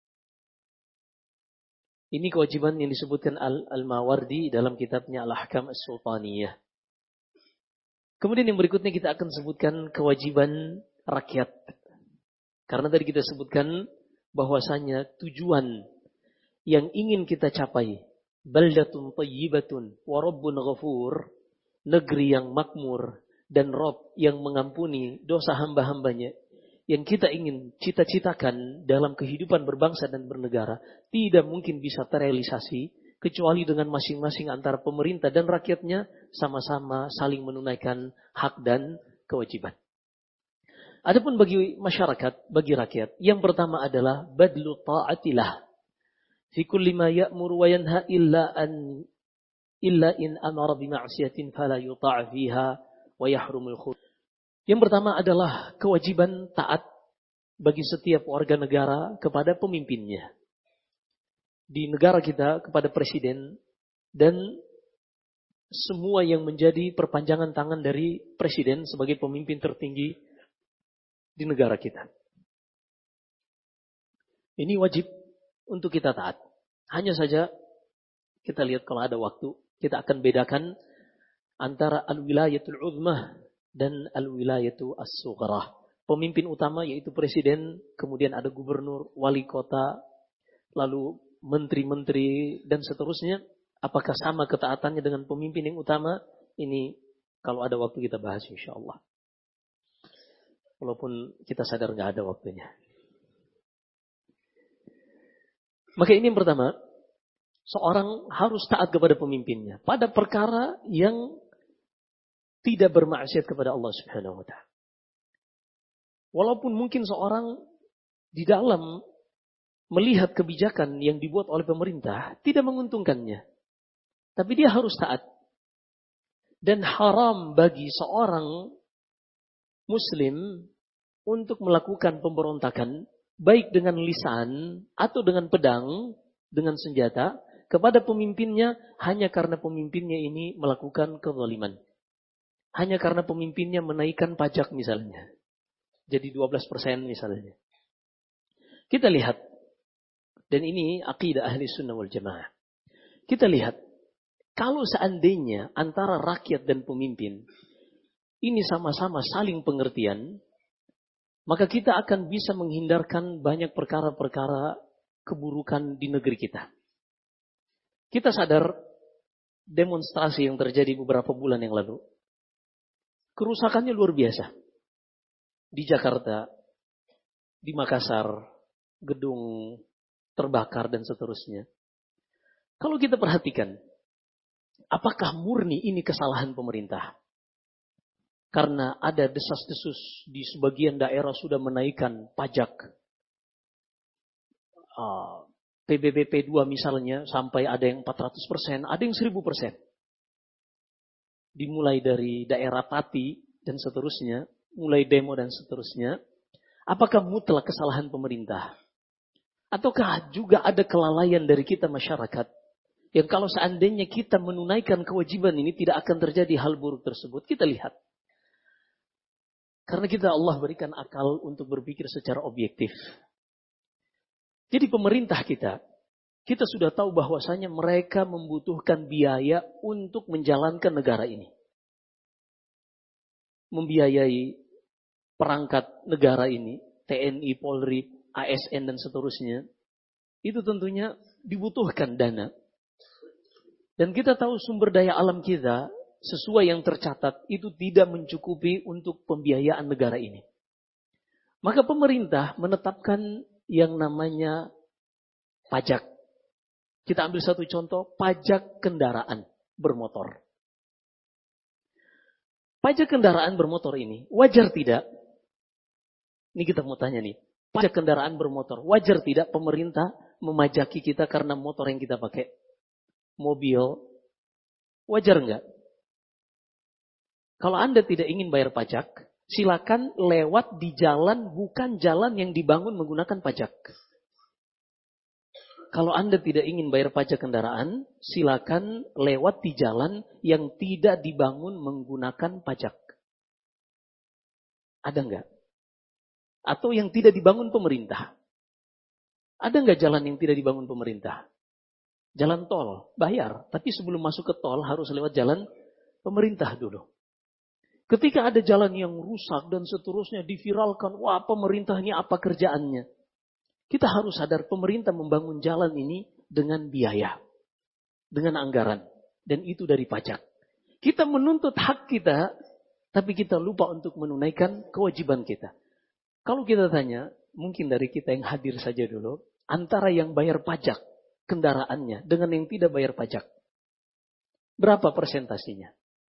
Ini kewajiban yang disebutkan Al-Mawardi dalam kitabnya Al-Ahkam As-Sultaniyah. Kemudian yang berikutnya kita akan sebutkan kewajiban rakyat. Karena tadi kita sebutkan bahwasanya tujuan yang ingin kita capai, baldatun thayyibatun wa rabbun ghafur, negeri yang makmur dan Rabb yang mengampuni dosa hamba-hambanya, yang kita ingin cita-citakan dalam kehidupan berbangsa dan bernegara, tidak mungkin bisa terrealisasi kecuali dengan masing-masing antara pemerintah dan rakyatnya sama-sama saling menunaikan hak dan kewajiban. Adapun bagi masyarakat, bagi rakyat, yang pertama adalah badlu ta'atillah fi kulli ma ya'muru wa yanha illa in amara bi ma'siyatin fala yuta' fiha wa yahrumul khulud. Yang pertama adalah kewajiban taat bagi setiap warga negara kepada pemimpinnya. Di negara kita kepada presiden dan semua yang menjadi perpanjangan tangan dari presiden sebagai pemimpin tertinggi di negara kita. Ini wajib untuk kita taat. Hanya saja kita lihat kalau ada waktu, kita akan bedakan antara al-wilayatul uzmah dan al-wilayatu as-sughrah. Pemimpin utama yaitu presiden, kemudian ada gubernur, wali kota, lalu menteri-menteri dan seterusnya. Apakah sama ketaatannya dengan pemimpin yang utama? Ini kalau ada waktu kita bahas insyaallah. Walaupun kita sadar nggak ada waktunya. Maka ini yang pertama, seorang harus taat kepada pemimpinnya pada perkara yang tidak bermaksiat kepada Allah Subhanahu wa taala. Walaupun mungkin seorang di dalam melihat kebijakan yang dibuat oleh pemerintah tidak menguntungkannya, tapi dia harus taat. Dan haram bagi seorang Muslim untuk melakukan pemberontakan baik dengan lisan atau dengan pedang, dengan senjata kepada pemimpinnya hanya karena pemimpinnya ini melakukan kezaliman. Hanya karena pemimpinnya menaikkan pajak misalnya. Jadi 12% misalnya. Kita lihat, dan ini akidah ahli sunnah wal jamaah. Kita lihat, kalau seandainya antara rakyat dan pemimpin ini sama-sama saling pengertian, maka kita akan bisa menghindarkan banyak perkara-perkara keburukan di negeri kita. Kita sadar demonstrasi yang terjadi beberapa bulan yang lalu, kerusakannya luar biasa. Di Jakarta, di Makassar, gedung terbakar dan seterusnya. Kalau kita perhatikan, apakah murni ini kesalahan pemerintah? Karena ada desas-desus di sebagian daerah sudah menaikkan pajak. PBBP 2 misalnya sampai ada yang 400%, ada yang 1000%. Dimulai dari daerah Pati dan seterusnya, mulai demo dan seterusnya. Apakah mutlak kesalahan pemerintah? Ataukah juga ada kelalaian dari kita masyarakat? Yang kalau seandainya kita menunaikan kewajiban ini tidak akan terjadi hal buruk tersebut. Kita lihat. Karena kita Allah berikan akal untuk berpikir secara objektif. Jadi pemerintah kita sudah tahu bahwasanya mereka membutuhkan biaya untuk menjalankan negara ini. Membiayai perangkat negara ini, TNI, Polri, ASN dan seterusnya. Itu tentunya dibutuhkan dana. Dan kita tahu sumber daya alam kita sesuai yang tercatat itu tidak mencukupi untuk pembiayaan negara ini. Maka pemerintah menetapkan yang namanya pajak. Kita ambil satu contoh, pajak kendaraan bermotor. Pajak kendaraan bermotor ini wajar tidak? Ini kita mau tanya nih. Pajak kendaraan bermotor, wajar tidak pemerintah memajaki kita karena motor yang kita pakai? Mobil, wajar enggak? Kalau Anda tidak ingin bayar pajak, silakan lewat di jalan bukan jalan yang dibangun menggunakan pajak. Kalau Anda tidak ingin bayar pajak kendaraan, silakan lewat di jalan yang tidak dibangun menggunakan pajak. Ada nggak? Atau yang tidak dibangun pemerintah. Ada nggak jalan yang tidak dibangun pemerintah? Jalan tol, bayar. Tapi sebelum masuk ke tol harus lewat jalan pemerintah dulu. Ketika ada jalan yang rusak dan seterusnya diviralkan, wah pemerintah ini apa kerjaannya? Kita harus sadar pemerintah membangun jalan ini dengan biaya. Dengan anggaran. Dan itu dari pajak. Kita menuntut hak kita, tapi kita lupa untuk menunaikan kewajiban kita. Kalau kita tanya, mungkin dari kita yang hadir saja dulu, antara yang bayar pajak kendaraannya dengan yang tidak bayar pajak. Berapa persentasinya?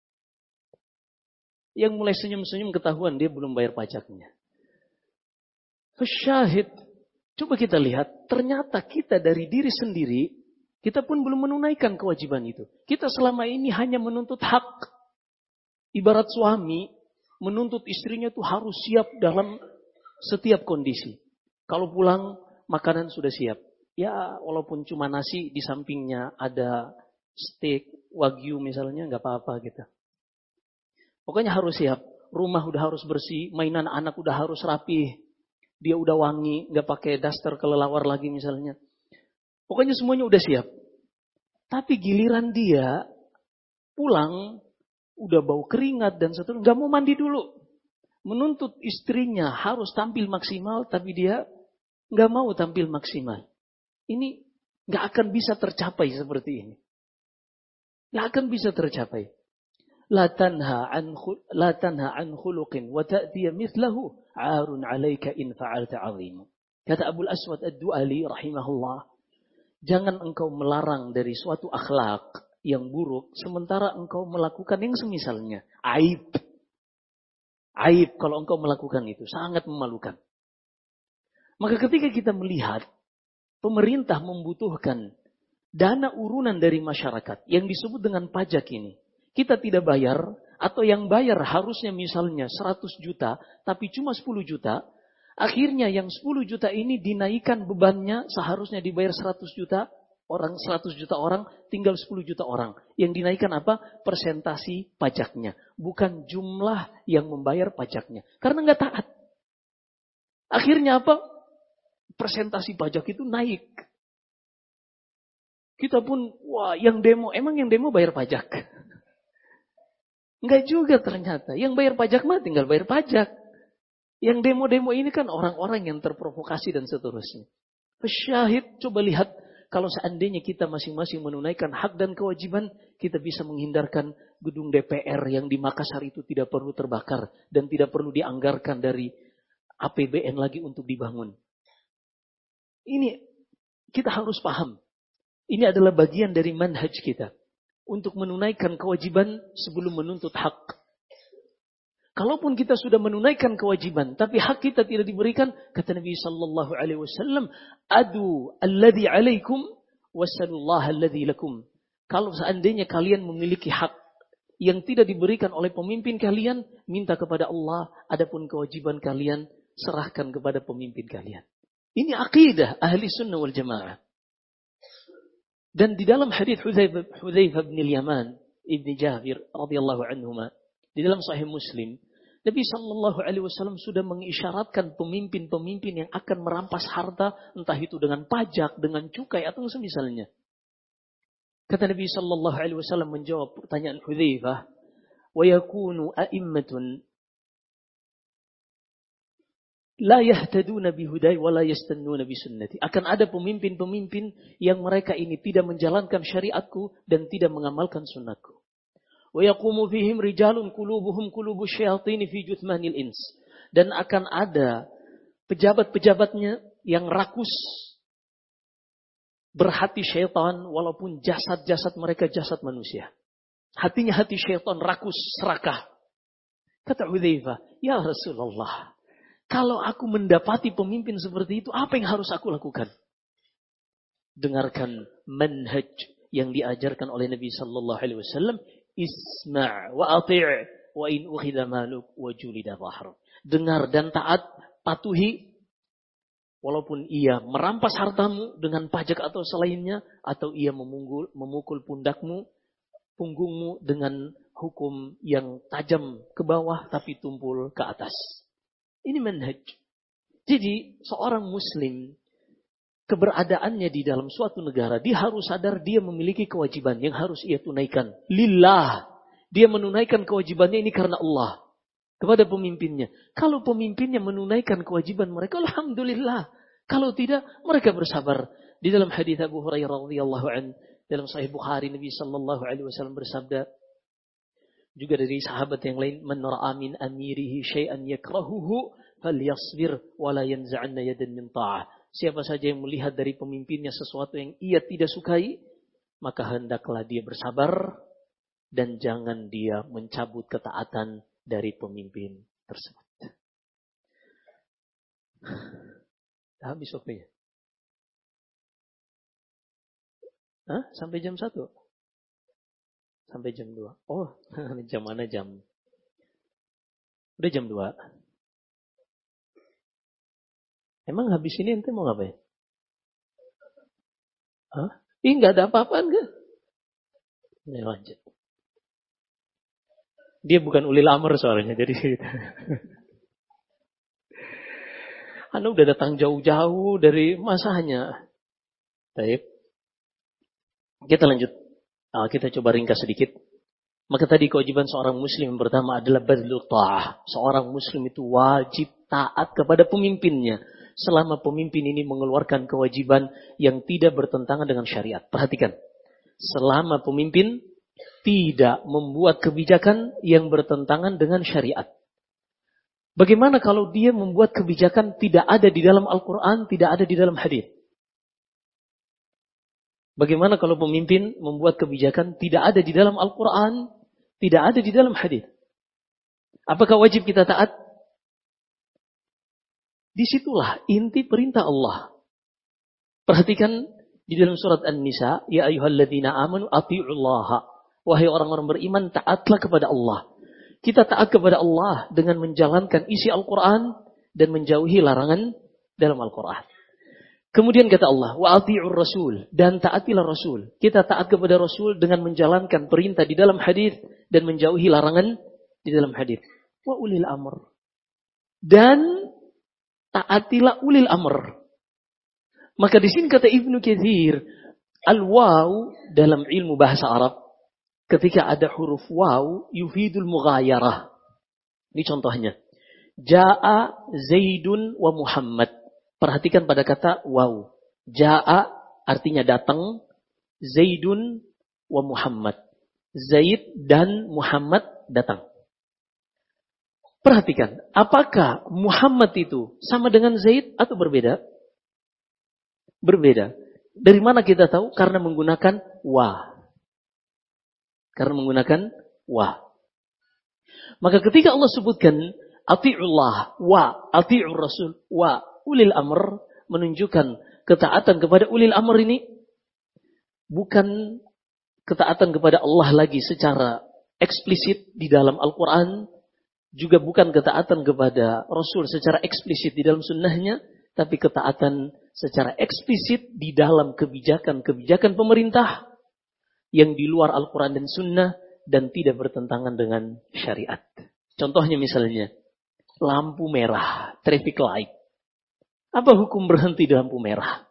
Yang mulai senyum-senyum ketahuan dia belum bayar pajaknya. Syahid. Coba kita lihat, ternyata kita dari diri sendiri, kita pun belum menunaikan kewajiban itu. Kita selama ini hanya menuntut hak. Ibarat suami, menuntut istrinya itu harus siap dalam setiap kondisi. Kalau pulang, makanan sudah siap. Ya, walaupun cuma nasi, di sampingnya ada steak, wagyu misalnya, nggak apa-apa gitu. Pokoknya harus siap. Rumah udah harus bersih, mainan anak udah harus rapih. Dia udah wangi, nggak pakai daster kelelawar lagi misalnya. Pokoknya semuanya udah siap. Tapi giliran dia pulang, udah bau keringat dan seterusnya, nggak mau mandi dulu. Menuntut istrinya harus tampil maksimal, tapi dia nggak mau tampil maksimal. Ini nggak akan bisa tercapai seperti ini. Nggak akan bisa tercapai. La tanha an khuluqin wa ta'tiya mithlahu 'arun 'alaika in fa'alta 'azim. Kata Abu Aswad Ad-Du'ali rahimahullah, jangan engkau melarang dari suatu akhlak yang buruk sementara engkau melakukan yang semisalnya. Aib. Aib kalau engkau melakukan itu, sangat memalukan. Maka ketika kita melihat pemerintah membutuhkan dana urunan dari masyarakat yang disebut dengan pajak ini, kita tidak bayar, atau yang bayar harusnya misalnya 100 juta, tapi cuma 10 juta. Akhirnya yang 10 juta ini dinaikkan bebannya, seharusnya dibayar 100 juta orang, tinggal 10 juta orang. Yang dinaikkan apa? Persentasi pajaknya. Bukan jumlah yang membayar pajaknya. Karena nggak taat. Akhirnya apa? Persentasi pajak itu naik. Kita pun, wah yang demo, emang yang demo bayar pajak? Enggak juga ternyata. Yang bayar pajak mah tinggal bayar pajak. Yang demo-demo ini kan orang-orang yang terprovokasi dan seterusnya. Syahid, coba lihat. Kalau seandainya kita masing-masing menunaikan hak dan kewajiban, kita bisa menghindarkan gedung DPR yang di Makassar itu tidak perlu terbakar. Dan tidak perlu dianggarkan dari APBN lagi untuk dibangun. Ini kita harus paham. Ini adalah bagian dari manhaj kita. Untuk menunaikan kewajiban sebelum menuntut hak. Kalaupun kita sudah menunaikan kewajiban, tapi hak kita tidak diberikan, kata Nabi Sallallahu Alaihi Wasallam, adu alladhi alaikum wasallallahu alladhi lakum. Kalau seandainya kalian memiliki hak yang tidak diberikan oleh pemimpin kalian, minta kepada Allah. Adapun kewajiban kalian, serahkan kepada pemimpin kalian. Ini akidah ahli sunnah wal jamaah. Dan di dalam hadis Hudzaifah bin Yaman ibni Jabir radhiyallahu anhuma, di dalam Sahih Muslim, Nabi Shallallahu Alaihi Wasallam sudah mengisyaratkan pemimpin-pemimpin yang akan merampas harta, entah itu dengan pajak, dengan cukai atau semisalnya. Kata Nabi Shallallahu Alaihi Wasallam menjawab pertanyaan Hudzaifah, wa yakunu a'immatun la yahtaduna bihudai wa la yastannuna bisunnati. Akan ada pemimpin-pemimpin yang mereka ini tidak menjalankan syariatku dan tidak mengamalkan sunnahku. Wa yaqumu fihim rijalun qulubuhum qulubu syayatin fi juthmanil ins. Dan akan ada pejabat-pejabatnya yang rakus, berhati syaitan walaupun jasad-jasad mereka jasad manusia. Hatinya hati syaitan, rakus, serakah. Kata Hudzaifah, ya Rasulullah, kalau aku mendapati pemimpin seperti itu, apa yang harus aku lakukan? Dengarkan manhaj yang diajarkan oleh Nabi Sallallahu Alaihi Wasallam. Isma' wa ati'. wa in ukhidha maluk wa julida dhahruk. Dengar dan taat, patuhi walaupun ia merampas hartamu dengan pajak atau selainnya, atau ia memukul punggungmu dengan hukum yang tajam ke bawah tapi tumpul ke atas. Ini manhaj. Jadi seorang muslim, keberadaannya di dalam suatu negara, dia harus sadar dia memiliki kewajiban yang harus ia tunaikan. Lillah. Dia menunaikan kewajibannya ini karena Allah. Kepada pemimpinnya. Kalau pemimpinnya menunaikan kewajiban mereka, alhamdulillah. Kalau tidak, mereka bersabar. Di dalam hadis Abu Hurairah radhiyallahu anhu, dalam Sahih Bukhari, Nabi sallallahu alaihi wasallam bersabda, juga dari sahabat yang lain, man ra'a min amirihi syai'an yakrahuhu falyasbir wa la yanza'anna yadan min ta'ah. Siapa saja yang melihat dari pemimpinnya sesuatu yang ia tidak sukai, maka hendaklah dia bersabar dan jangan dia mencabut ketaatan dari pemimpin tersebut. Habis waktunya. Sampai jam 1? Sampai jam 2. Oh, jam mana jam? Udah jam 2. Emang habis ini ente mau ngapain? Nggak ada apa-apaan kan? Ya, lanjut. Dia bukan ulil amr soalnya, jadi Anda udah datang jauh-jauh dari masanya. Baik. Kita lanjut. Kita coba ringkas sedikit. Maka tadi kewajiban seorang muslim yang pertama adalah badlu ta'ah. Seorang muslim itu wajib taat kepada pemimpinnya. Selama pemimpin ini mengeluarkan kewajiban yang tidak bertentangan dengan syariat. Perhatikan. Selama pemimpin tidak membuat kebijakan yang bertentangan dengan syariat. Bagaimana kalau dia membuat kebijakan tidak ada di dalam Al-Quran, tidak ada di dalam hadis? Bagaimana kalau pemimpin membuat kebijakan tidak ada di dalam Al-Quran, tidak ada di dalam hadis? Apakah wajib kita taat? Disitulah inti perintah Allah. Perhatikan di dalam surat An-Nisa, ya ayyuhalladzina amanu athi'ullaha. Wahai orang-orang beriman, taatlah kepada Allah. Kita taat kepada Allah dengan menjalankan isi Al-Quran dan menjauhi larangan dalam Al-Quran. Kemudian kata Allah, wa athi'ur rasul, dan taatilah Rasul. Kita taat kepada Rasul dengan menjalankan perintah di dalam hadis dan menjauhi larangan di dalam hadis. Wa ulil amr, dan taatilah ulil amr. Maka di sini kata Ibnu Katsir, al-waw dalam ilmu bahasa Arab, ketika ada huruf waw yufidul mughayarah. Ini contohnya. Ja'a Zaidun wa Muhammad. Perhatikan pada kata waw. Ja'a artinya datang, Zaidun wa Muhammad. Zaid dan Muhammad datang. Perhatikan, apakah Muhammad itu sama dengan Zaid atau berbeda? Berbeda. Dari mana kita tahu? Karena menggunakan wa. Karena menggunakan wa. Maka ketika Allah sebutkan ati'ullah wa ati'ur rasul wa ulil amr, menunjukkan ketaatan kepada ulil amr ini bukan ketaatan kepada Allah lagi secara eksplisit di dalam Al-Quran, juga bukan ketaatan kepada Rasul secara eksplisit di dalam sunnahnya, tapi ketaatan secara eksplisit di dalam kebijakan-kebijakan pemerintah yang di luar Al-Quran dan Sunnah dan tidak bertentangan dengan syariat. Contohnya misalnya, lampu merah, traffic light. Apa hukum berhenti di lampu merah?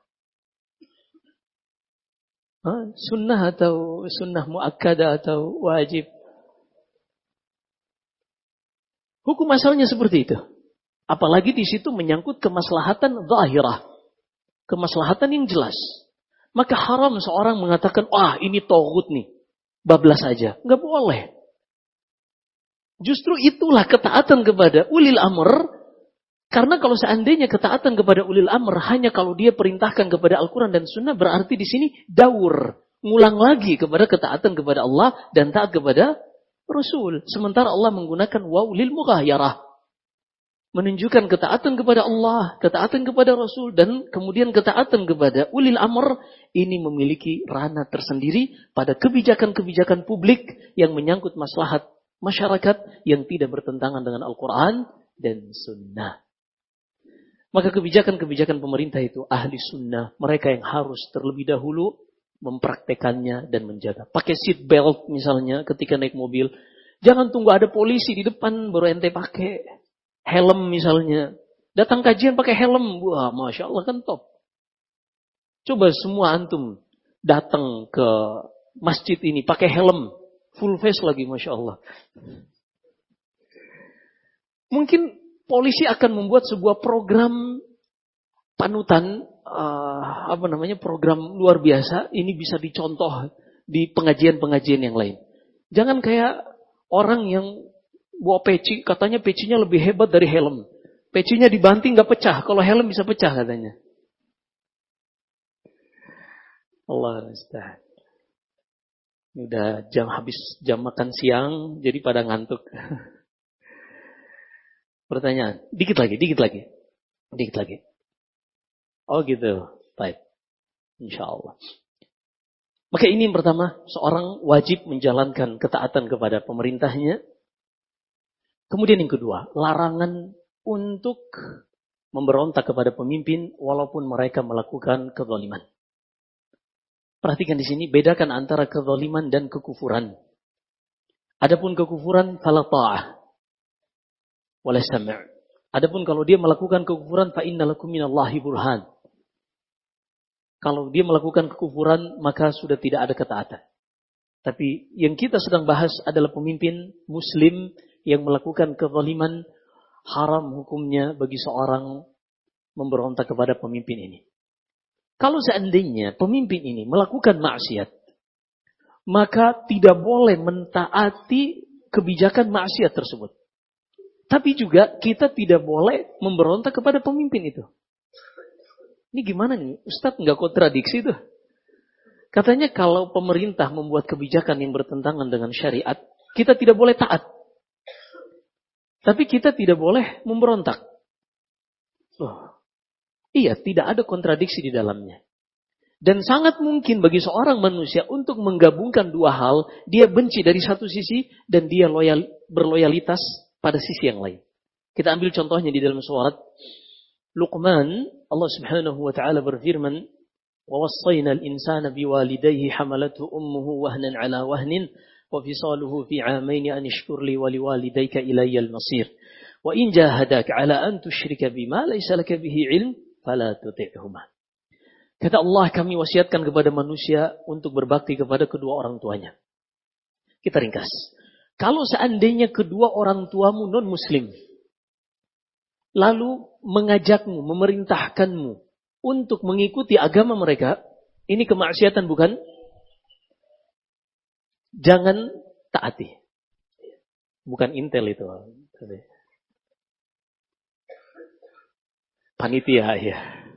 Sunnah atau sunnah muakkadah atau wajib? Hukum asalnya seperti itu. Apalagi di situ menyangkut kemaslahatan zahirah. Kemaslahatan yang jelas. Maka haram seorang mengatakan, ini taghut nih. Bablas saja. Enggak boleh. Justru itulah ketaatan kepada ulil amr. Karena kalau seandainya ketaatan kepada ulil amr hanya kalau dia perintahkan kepada Al-Quran dan Sunnah, berarti di sini daur. Ngulang lagi kepada ketaatan kepada Allah dan taat kepada Rasul. Sementara Allah menggunakan waw lil mughayarah. Menunjukkan ketaatan kepada Allah, ketaatan kepada Rasul, dan kemudian ketaatan kepada ulil amr. Ini memiliki ranah tersendiri pada kebijakan-kebijakan publik yang menyangkut maslahat masyarakat yang tidak bertentangan dengan Al-Quran dan Sunnah. Maka kebijakan-kebijakan pemerintah itu ahli sunnah, mereka yang harus terlebih dahulu mempraktekannya dan menjaga. Pakai seat belt misalnya ketika naik mobil. Jangan tunggu ada polisi di depan baru ente pakai helm misalnya. Datang kajian pakai helm. Wah, Masya Allah kan top. Coba semua antum datang ke masjid ini pakai helm. Full face lagi, Masya Allah. Mungkin polisi akan membuat sebuah program panutan, program luar biasa. Ini bisa dicontoh di pengajian-pengajian yang lain. Jangan kayak orang yang bawa peci, katanya pecinya lebih hebat dari helm. Pecinya dibanting gak pecah, kalau helm bisa pecah katanya. Allah Ustaz. Ini udah habis jam makan siang, jadi pada ngantuk. Pertanyaan, dikit lagi. Oh gitu, baik. Insya-Allah. Maka ini yang pertama, seorang wajib menjalankan ketaatan kepada pemerintahnya. Kemudian yang kedua, larangan untuk memberontak kepada pemimpin walaupun mereka melakukan kezaliman. Perhatikan di sini, bedakan antara kezaliman dan kekufuran. Adapun kekufuran, fala ta'ah wala sam'. Adapun kalau dia melakukan kekufuran, fa inna lakum minallahi burhan. Kalau dia melakukan kekufuran, maka sudah tidak ada ketaatan. Tapi yang kita sedang bahas adalah pemimpin muslim yang melakukan kezaliman, haram hukumnya bagi seorang memberontak kepada pemimpin ini. Kalau seandainya pemimpin ini melakukan maksiat, maka tidak boleh mentaati kebijakan maksiat tersebut. Tapi juga kita tidak boleh memberontak kepada pemimpin itu. Ini gimana nih? Ustadz nggak kontradiksi tuh. Katanya kalau pemerintah membuat kebijakan yang bertentangan dengan syariat, kita tidak boleh taat. Tapi kita tidak boleh memberontak. Oh, iya, tidak ada kontradiksi di dalamnya. Dan sangat mungkin bagi seorang manusia untuk menggabungkan dua hal, dia benci dari satu sisi dan dia berloyalitas pada sisi yang lain. Kita ambil contohnya di dalam surat Luqman, Allah Subhanahu wa taala berfirman, "Wa wassayna al-insana biwalidayhi hamalathu ummuhu wahnan 'ala wahnin wa fisaluhu fi 'amayn an ishkur li wa liwalidayka ilayya al-masir. Wa in jahadaka 'ala an tusyrika bima laysa laka bihi 'ilm fala tuti'huma." Kata Allah, kami wasiatkan kepada manusia untuk berbakti kepada kedua orang tuanya. Kita ringkas. Kalau seandainya kedua orang tuamu non-muslim, lalu mengajakmu, memerintahkanmu untuk mengikuti agama mereka, ini kemaksiatan bukan? Jangan taati. Bukan intel itu. Panitia, ya.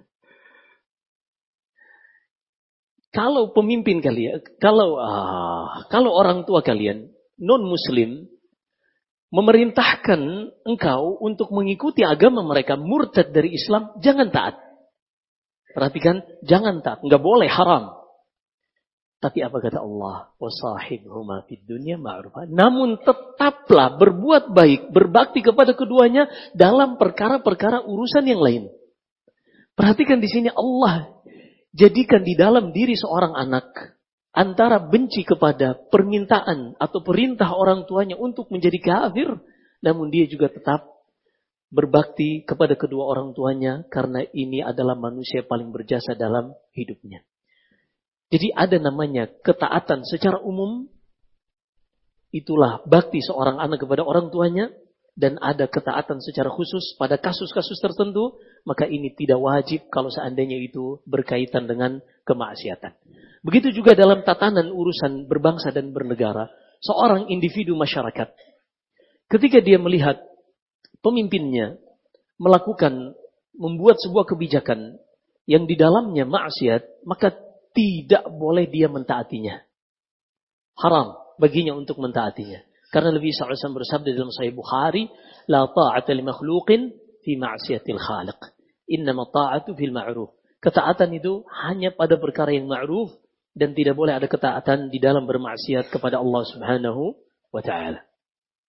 Kalau pemimpin kalian, kalau orang tua kalian non-muslim memerintahkan engkau untuk mengikuti agama mereka, murtad dari Islam, jangan taat. Perhatikan, jangan taat, enggak boleh, haram. Tapi apa kata Allah? Wasahibhuma fid dunya ma'rufa. Namun tetaplah berbuat baik, berbakti kepada keduanya dalam perkara-perkara urusan yang lain. Perhatikan di sini Allah jadikan di dalam diri seorang anak antara benci kepada permintaan atau perintah orang tuanya untuk menjadi kafir, namun dia juga tetap berbakti kepada kedua orang tuanya karena ini adalah manusia paling berjasa dalam hidupnya. Jadi ada namanya ketaatan secara umum, itulah bakti seorang anak kepada orang tuanya, dan ada ketaatan secara khusus pada kasus-kasus tertentu, maka ini tidak wajib kalau seandainya itu berkaitan dengan kemaksiatan. Begitu juga dalam tatanan urusan berbangsa dan bernegara, seorang individu masyarakat, ketika dia melihat pemimpinnya membuat sebuah kebijakan yang di dalamnya maksiat, maka tidak boleh dia mentaatinya. Haram baginya untuk mentaatinya. Karena Nabi SAW bersabda dalam Sahih Bukhari, la ta'ata li makhluqin fi ma'siyatil khaliq. Innama ta'atu fil ma'ruf. Ketaatan itu hanya pada perkara yang ma'ruf dan tidak boleh ada ketaatan di dalam bermaksiat kepada Allah Subhanahu wa taala.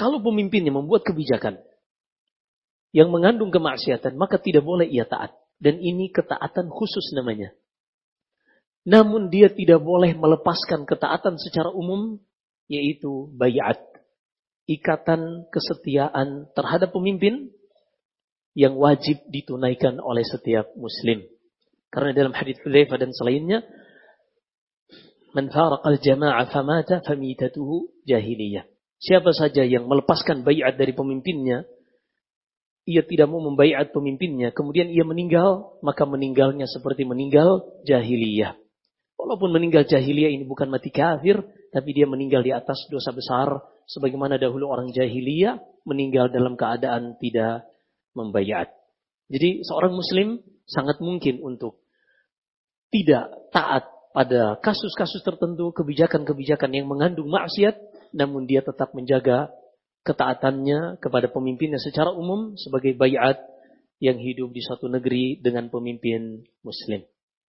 Kalau pemimpinnya membuat kebijakan yang mengandung kemaksiatan, maka tidak boleh ia taat. Dan ini ketaatan khusus namanya. Namun dia tidak boleh melepaskan ketaatan secara umum, yaitu baiat. Ikatan kesetiaan terhadap pemimpin yang wajib ditunaikan oleh setiap muslim. Karena dalam hadits Hudzaifah dan selainnya, man faraqal jama'ah famata famitatuhu jahiliyah. Siapa saja yang melepaskan baiat dari pemimpinnya, ia tidak mau membaiat pemimpinnya, kemudian ia meninggal, maka meninggalnya seperti meninggal jahiliyah. Walaupun meninggal jahiliyah ini bukan mati kafir, tapi dia meninggal di atas dosa besar, sebagaimana dahulu orang jahiliyah meninggal dalam keadaan tidak membaiat. Jadi seorang muslim sangat mungkin untuk tidak taat pada kasus-kasus tertentu, kebijakan-kebijakan yang mengandung maksiat, namun dia tetap menjaga ketaatannya kepada pemimpinnya secara umum sebagai baiat yang hidup di suatu negeri dengan pemimpin muslim.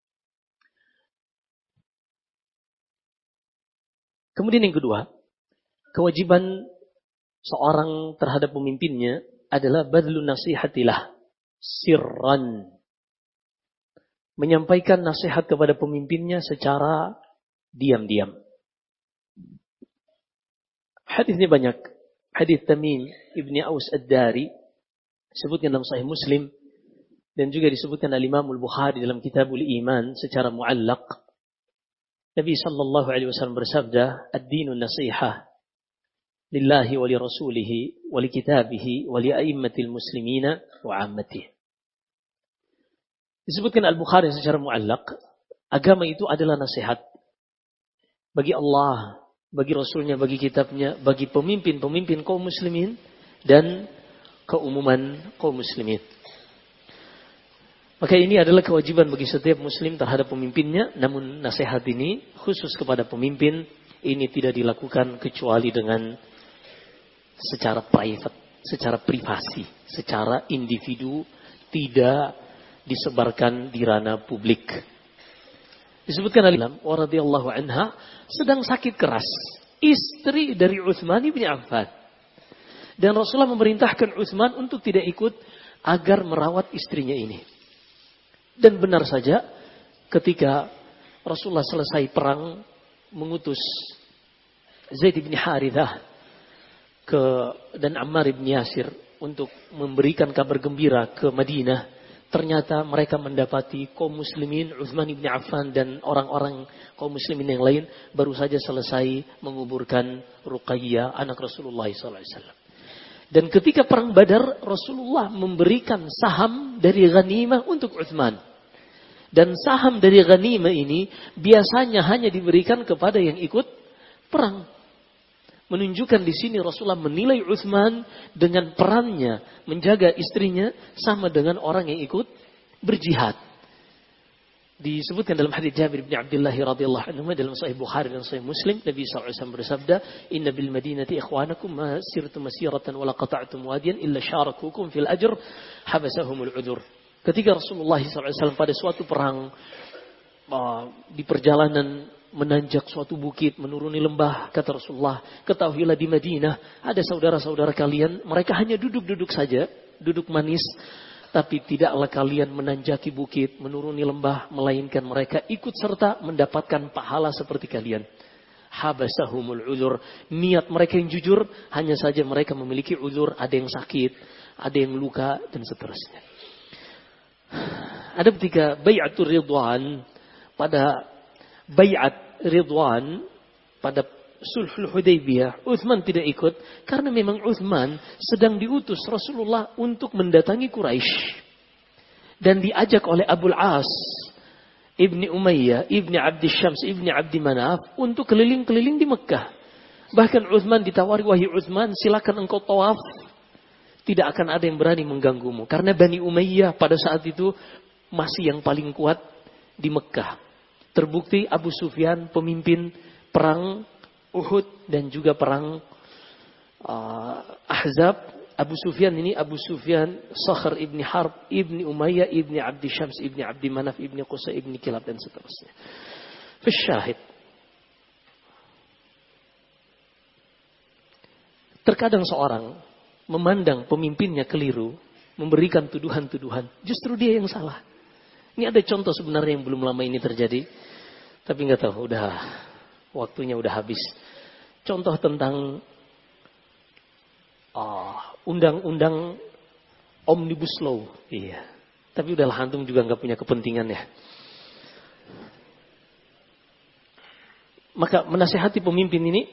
Kemudian yang kedua, kewajiban seorang terhadap pemimpinnya adalah badlun nasihatilah sirran. Menyampaikan nasihat kepada pemimpinnya secara diam-diam. Hadisnya banyak. Hadis Tamim ibni Aus Ad-Dari disebutkan dalam Sahih Muslim dan juga disebutkan oleh Imam Al-Bukhari dalam Kitabul Iman secara muallaq. Nabi sallallahu alaihi wasallam bersabda, "Ad-dinu nasihah lillahi wa li rasulihi wa li kitabihi wa li a'immatil muslimina wa 'ammatih." Disebutkan Al-Bukhari secara muallaq, agama itu adalah nasihat bagi Allah, bagi Rasulnya, bagi kitabnya, bagi pemimpin-pemimpin kaum muslimin dan keumuman kaum muslimin. Maka ini adalah kewajiban bagi setiap muslim terhadap pemimpinnya, namun nasihat ini khusus kepada pemimpin, ini tidak dilakukan kecuali dengan secara private, secara privasi, secara individu, tidak disebarkan di ranah publik. Disebutkan oleh radhiyallahu anha sedang sakit keras, istri dari Utsman bin Affan. Dan Rasulullah memerintahkan Utsman untuk tidak ikut agar merawat istrinya ini. Dan benar saja ketika Rasulullah selesai perang mengutus Zaid bin Harithah dan Ammar bin Yasir untuk memberikan kabar gembira ke Madinah. Ternyata mereka mendapati kaum muslimin, Utsman bin Affan dan orang-orang kaum muslimin yang lain baru saja selesai menguburkan Ruqayyah, anak Rasulullah SAW. Dan ketika perang Badar, Rasulullah memberikan saham dari ghanimah untuk Utsman. Dan saham dari ghanimah ini biasanya hanya diberikan kepada yang ikut perang. Menunjukkan di sini Rasulullah menilai Utsman dengan perannya menjaga istrinya sama dengan orang yang ikut berjihad. Disebutkan dalam hadits Jabir bin Abdullah radhiyallahu anhu dalam Sahih Bukhari dan Sahih Muslim, Nabi SAW bersabda, "Inna bil Madinati ikhwanakum ma sirtum masiratan wa la qata'tum wadiyan illa syarakukum fil ajr habasahumul udzur." Ketika Rasulullah SAW pada suatu perang di perjalanan menanjak suatu bukit, menuruni lembah, kata Rasulullah, ketahuilah di Madinah ada saudara-saudara kalian, mereka hanya duduk-duduk saja, duduk manis, tapi tidaklah kalian menanjaki bukit, menuruni lembah, melainkan mereka ikut serta mendapatkan pahala seperti kalian. Habasahumul uzur, niat mereka yang jujur, hanya saja mereka memiliki uzur, ada yang sakit, ada yang luka, dan seterusnya. Ada ketika bai'atul ridwan, pada bai'at Ridwan pada Sulhul Hudaybiyah, Utsman tidak ikut karena memang Utsman sedang diutus Rasulullah untuk mendatangi Quraisy dan diajak oleh Abul As Ibni Umayyah, Ibni Abdi Syams, Ibni Abdi Manaf untuk keliling-keliling di Mekah. Bahkan Utsman ditawari, "Wahai Utsman, silakan engkau tawaf. Tidak akan ada yang berani mengganggumu." Karena Bani Umayyah pada saat itu masih yang paling kuat di Mekah. Terbukti Abu Sufyan pemimpin perang Uhud dan juga perang Ahzab. Abu Sufyan ini Abu Sufyan Sakhr ibni Harb, ibni Umayyah, ibni Abdi Syams, ibni Abdi Manaf, ibni Qusay, ibni Kilab dan seterusnya. Fasyahid. Terkadang seorang memandang pemimpinnya keliru, memberikan tuduhan-tuduhan, justru dia yang salah. Ini ada contoh sebenarnya yang belum lama ini terjadi, tapi nggak tahu, waktunya udah habis. Contoh tentang undang-undang Omnibus Law, iya. Tapi udahlah, antum juga nggak punya kepentingan ya. Maka menasihati pemimpin ini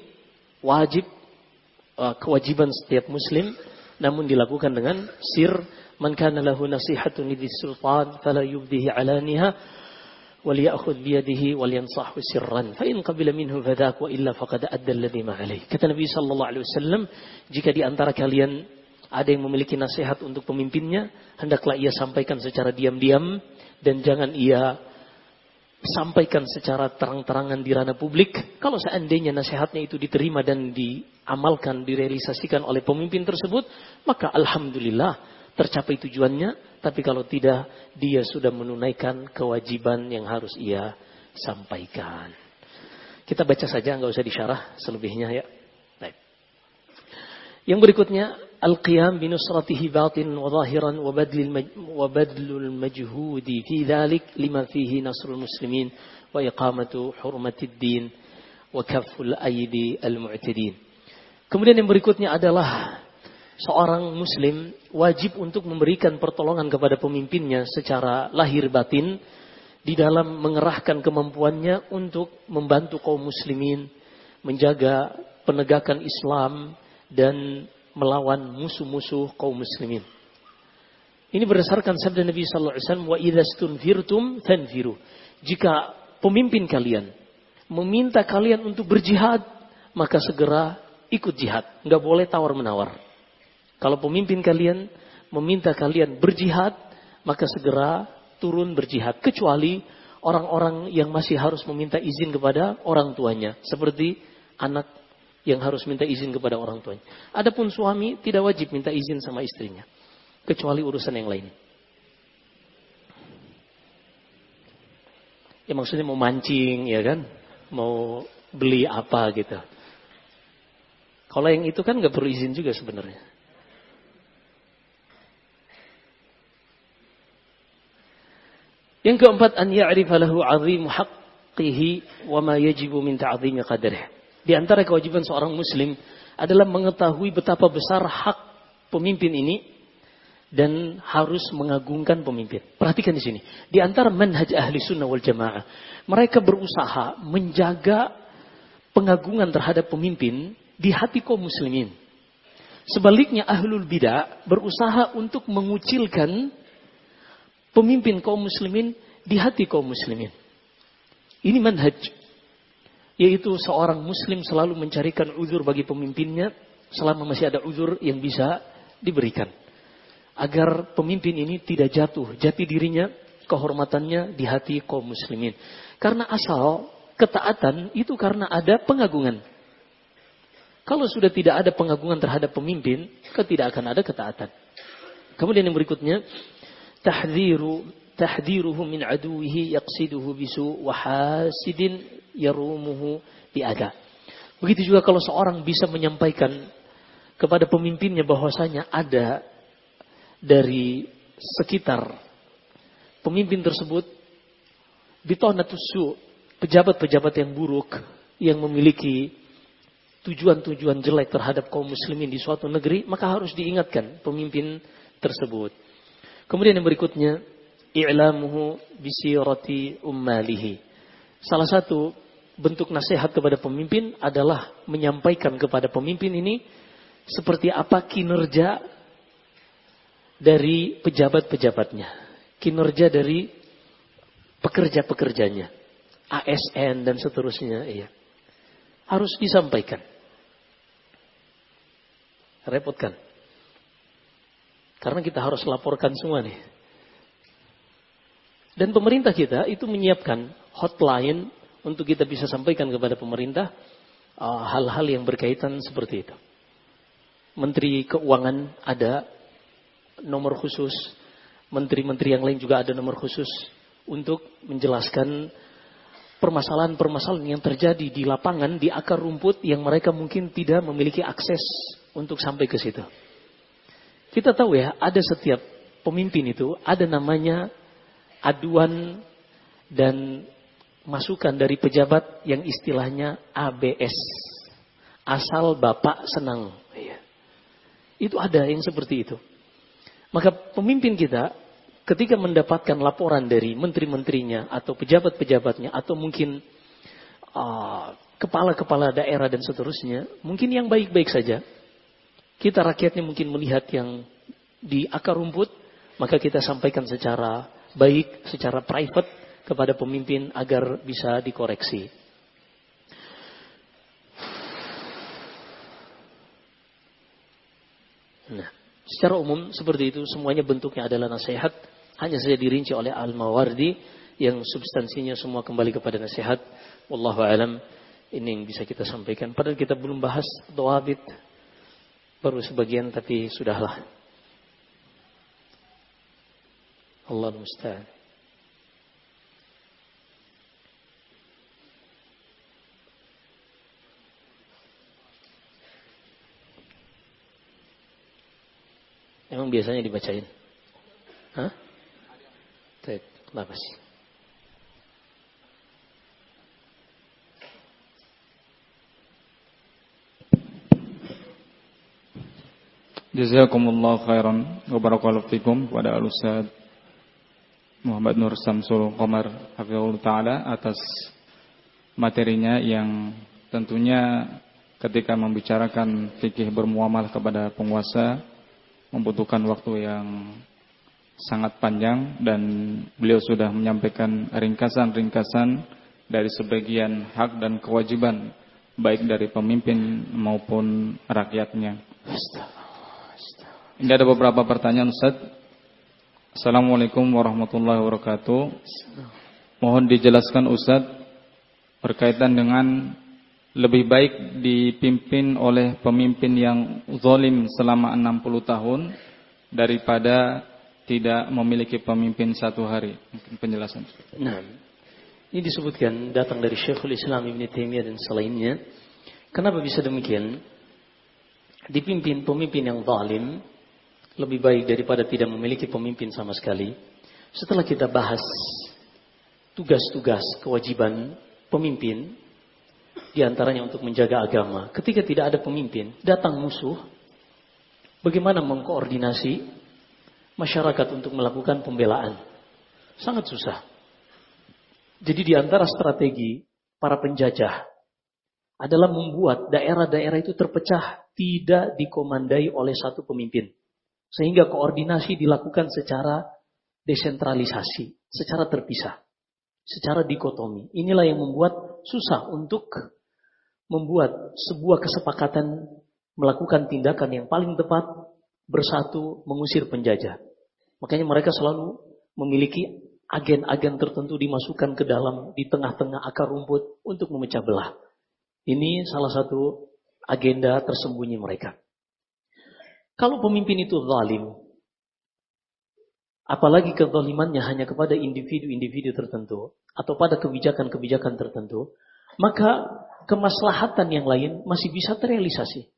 kewajiban setiap muslim, namun dilakukan dengan sir. Man kana lahu nasihatun lidhi sultan fala yubdihi alaniha wal ya'khudh bi yadihi wal yansahu sirran fa in qabila minhu fadhak wa illa faqad adda alladhi ma alayhi. Kata Nabi sallallahu alaihi wasallam, jika di antara kalian ada yang memiliki nasihat untuk pemimpinnya, hendaklah ia sampaikan secara diam-diam dan jangan ia sampaikan secara terang-terangan di ranah publik. Kalau seandainya nasihatnya itu diterima dan diamalkan, direalisasikan oleh pemimpin tersebut, maka alhamdulillah tercapai tujuannya. Tapi kalau tidak, dia sudah menunaikan kewajiban yang harus ia sampaikan. Kita baca saja, nggak usah disyarah selebihnya ya. Baik. Yang berikutnya, al-qiyam binusratihi batin wa zahiran wa badlul majhudi fi dhalik lima fihi nasrul muslimin wa iqamatu hurmatid din wa kafful aidi al-mu'tadin. Kemudian yang berikutnya adalah seorang muslim wajib untuk memberikan pertolongan kepada pemimpinnya secara lahir batin di dalam mengerahkan kemampuannya untuk membantu kaum muslimin menjaga penegakan Islam dan melawan musuh-musuh kaum muslimin. Ini berdasarkan sabda Nabi sallallahu alaihi wasallam, wa idza stunfirtum fanfiru. Jika pemimpin kalian meminta kalian untuk berjihad, maka segera ikut jihad. Enggak boleh tawar-menawar. Kalau pemimpin kalian meminta kalian berjihad, maka segera turun berjihad, kecuali orang-orang yang masih harus meminta izin kepada orang tuanya, seperti anak yang harus minta izin kepada orang tuanya. Adapun suami tidak wajib minta izin sama istrinya, kecuali urusan yang lain. Ya maksudnya mau mancing, ya kan? Mau beli apa gitu. Kalau yang itu kan nggak perlu izin juga sebenarnya. Yang keempat, an ya'rifa lahu 'azimu haqqihi wa ma yajibu min ta'zimi qadrihi. Di antara kewajiban seorang muslim adalah mengetahui betapa besar hak pemimpin ini dan harus mengagungkan pemimpin. Perhatikan di sini. Di antara manhaj ahli sunnah wal jamaah, mereka berusaha menjaga pengagungan terhadap pemimpin di hati kaum muslimin. Sebaliknya ahlul bidah berusaha untuk mengucilkan pemimpin kaum muslimin di hati kaum muslimin. Ini manhaj, yaitu seorang muslim selalu mencarikan uzur bagi pemimpinnya selama masih ada uzur yang bisa diberikan, agar pemimpin ini tidak jatuh jati dirinya, kehormatannya di hati kaum muslimin. Karena asal ketaatan itu karena ada pengagungan. Kalau sudah tidak ada pengagungan terhadap pemimpin, tidak akan ada ketaatan. Kemudian yang berikutnya, tahdziruhu min aduwihi yaqsiduhu bisu wa hasidin yarumuhu bi'ada. Begitu juga kalau seorang bisa menyampaikan kepada pemimpinnya bahwasanya ada dari sekitar pemimpin tersebut bitonatus su, pejabat-pejabat yang buruk yang memiliki tujuan-tujuan jelek terhadap kaum muslimin di suatu negeri, maka harus diingatkan pemimpin tersebut. Kemudian yang berikutnya, i'lamuhu bisirati ummalihi. Salah satu bentuk nasihat kepada pemimpin adalah menyampaikan kepada pemimpin ini seperti apa kinerja dari pejabat-pejabatnya, kinerja dari pekerja-pekerjanya, ASN dan seterusnya, iya. Harus disampaikan. Repot kan? Karena kita harus laporkan semua nih. Dan pemerintah kita itu menyiapkan hotline untuk kita bisa sampaikan kepada pemerintah hal-hal yang berkaitan seperti itu. Menteri Keuangan ada nomor khusus, menteri-menteri yang lain juga ada nomor khusus untuk menjelaskan permasalahan-permasalahan yang terjadi di lapangan, di akar rumput yang mereka mungkin tidak memiliki akses untuk sampai ke situ. Kita tahu ya, ada setiap pemimpin itu ada namanya aduan dan masukan dari pejabat yang istilahnya ABS. Asal Bapak senang. Itu ada yang seperti itu. Maka pemimpin kita ketika mendapatkan laporan dari menteri-menterinya atau pejabat-pejabatnya atau mungkin kepala-kepala daerah dan seterusnya, mungkin yang baik-baik saja. Kita rakyatnya mungkin melihat yang di akar rumput, maka kita sampaikan secara baik, secara private kepada pemimpin agar bisa dikoreksi. Nah, secara umum seperti itu, semuanya bentuknya adalah nasihat, hanya saja dirinci oleh Al-Mawardi yang substansinya semua kembali kepada nasihat. Wallahu alam, ini yang bisa kita sampaikan. Padahal kita belum bahas dhawabit, baru sebagian, tapi sudahlah. Allah musta'an. Emang biasanya dibacain? Hah? Baik, kenapa sih? Jazakumullah khairan wa barakallahu fikum kepada Al-Ustaz Muhammad Nur Samsul Qamar hafizahullah taala atas materinya yang tentunya ketika membicarakan fikih bermuamalah kepada penguasa membutuhkan waktu yang sangat panjang, dan beliau sudah menyampaikan ringkasan-ringkasan dari sebagian hak dan kewajiban baik dari pemimpin maupun rakyatnya. Ini ada beberapa pertanyaan, Ustaz. Assalamualaikum warahmatullahi wabarakatuh. Mohon dijelaskan, Ustaz, berkaitan dengan lebih baik dipimpin oleh pemimpin yang zalim selama 60 tahun daripada tidak memiliki pemimpin satu hari. Mungkin penjelasan. Nah, ini disebutkan datang dari Syekhul Islam Ibn Taimiyah dan selainnya. Kenapa bisa demikian? Dipimpin pemimpin yang zalim lebih baik daripada tidak memiliki pemimpin sama sekali. Setelah kita bahas tugas-tugas kewajiban pemimpin, di antaranya untuk menjaga agama. Ketika tidak ada pemimpin, datang musuh, bagaimana mengkoordinasi masyarakat untuk melakukan pembelaan? Sangat susah. Jadi di antara strategi para penjajah adalah membuat daerah-daerah itu terpecah, tidak dikomandai oleh satu pemimpin. Sehingga koordinasi dilakukan secara desentralisasi, secara terpisah, secara dikotomi. Inilah yang membuat susah untuk membuat sebuah kesepakatan melakukan tindakan yang paling tepat, bersatu mengusir penjajah. Makanya mereka selalu memiliki agen-agen tertentu dimasukkan ke dalam, di tengah-tengah akar rumput untuk memecah belah. Ini salah satu agenda tersembunyi mereka. Kalau pemimpin itu zalim, apalagi kezalimannya hanya kepada individu-individu tertentu atau pada kebijakan-kebijakan tertentu, maka kemaslahatan yang lain masih bisa terrealisasi.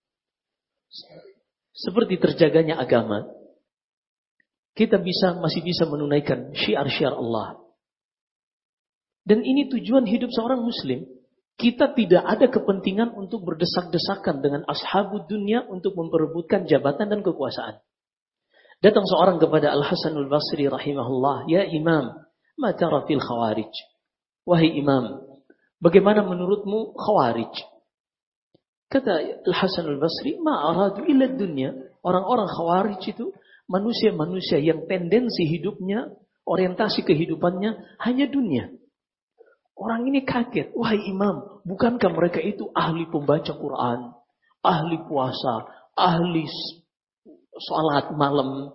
Seperti terjaganya agama, kita masih bisa menunaikan syiar-syiar Allah. Dan ini tujuan hidup seorang muslim. Kita tidak ada kepentingan untuk berdesak-desakan dengan ashabud dunia untuk memperebutkan jabatan dan kekuasaan. Datang seorang kepada Al-Hasan Al-Basri rahimahullah, "Ya Imam, ma tara fil khawarij?" Wahai Imam, bagaimana menurutmu khawarij? Kata Al-Hasan Al-Basri, "Ma aradu illa dunya." Orang-orang khawarij itu manusia-manusia yang tendensi hidupnya, orientasi kehidupannya hanya dunia. Orang ini kaget, "Wahai Imam, bukankah mereka itu ahli pembaca Quran, ahli puasa, ahli sholat malam?"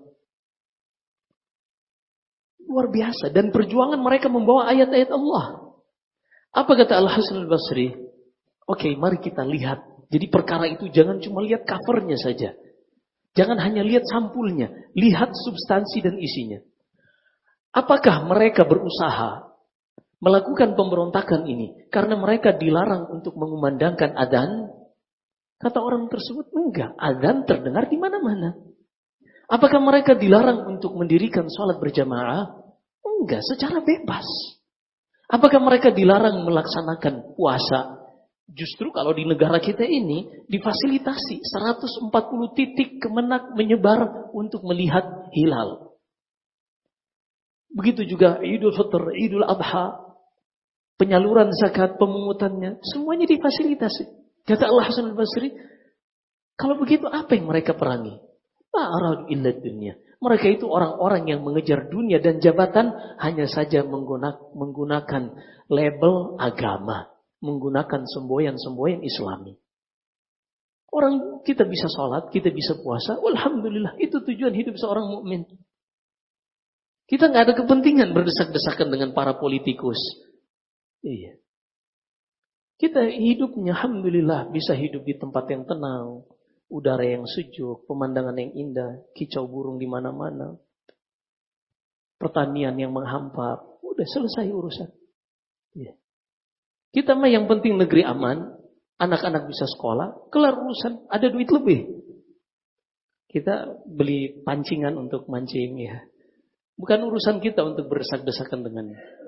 Luar biasa. Dan perjuangan mereka membawa ayat-ayat Allah. Apa kata Al-Hasan Al-Basri? Oke, mari kita lihat. Jadi perkara itu jangan cuma lihat covernya saja. Jangan hanya lihat sampulnya. Lihat substansi dan isinya. Apakah mereka berusaha melakukan pemberontakan ini karena mereka dilarang untuk mengumandangkan adzan? Kata orang tersebut, enggak. Azan terdengar di mana-mana. Apakah mereka dilarang untuk mendirikan sholat berjamaah? Enggak, secara bebas. Apakah mereka dilarang melaksanakan puasa? Justru kalau di negara kita ini difasilitasi 140 titik kemenak menyebar untuk melihat hilal. Begitu juga Idul Fitr, Idul Adha, penyaluran zakat, pemungutannya, semuanya difasilitasi. Kata Allah Hasan al-Basri, kalau begitu apa yang mereka perangi? Ma'aradu illa dunya. Mereka itu orang-orang yang mengejar dunia dan jabatan hanya saja menggunakan label agama. Menggunakan semboyan-semboyan Islami. Orang kita bisa sholat, kita bisa puasa, alhamdulillah, itu tujuan hidup seorang mukmin. Kita nggak ada kepentingan berdesak-desakan dengan para politikus. Iya. Kita hidupnya, alhamdulillah, bisa hidup di tempat yang tenang, udara yang sejuk, pemandangan yang indah, kicau burung di mana-mana, pertanian yang menghampar, udah selesai urusan. Iya. Kita mah yang penting negeri aman, anak-anak bisa sekolah, kelar urusan, ada duit lebih. Kita beli pancingan untuk mancing ya. Bukan urusan kita untuk berdesak-desakan dengan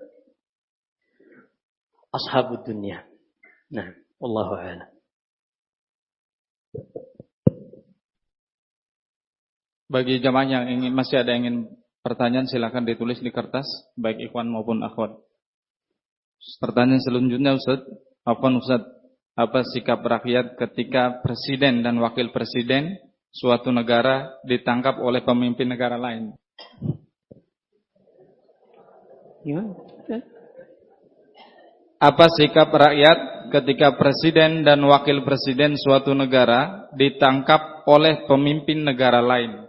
ashabud dunia. Nah, wallahu a'lam. Bagi jamaah yang masih ada yang ingin pertanyaan, silakan ditulis di kertas, baik ikhwan maupun akhwat. Pertanyaan selanjutnya Ustaz, apa sikap rakyat ketika presiden dan wakil presiden suatu negara ditangkap oleh pemimpin negara lain? Apa sikap rakyat ketika presiden dan wakil presiden suatu negara ditangkap oleh pemimpin negara lain?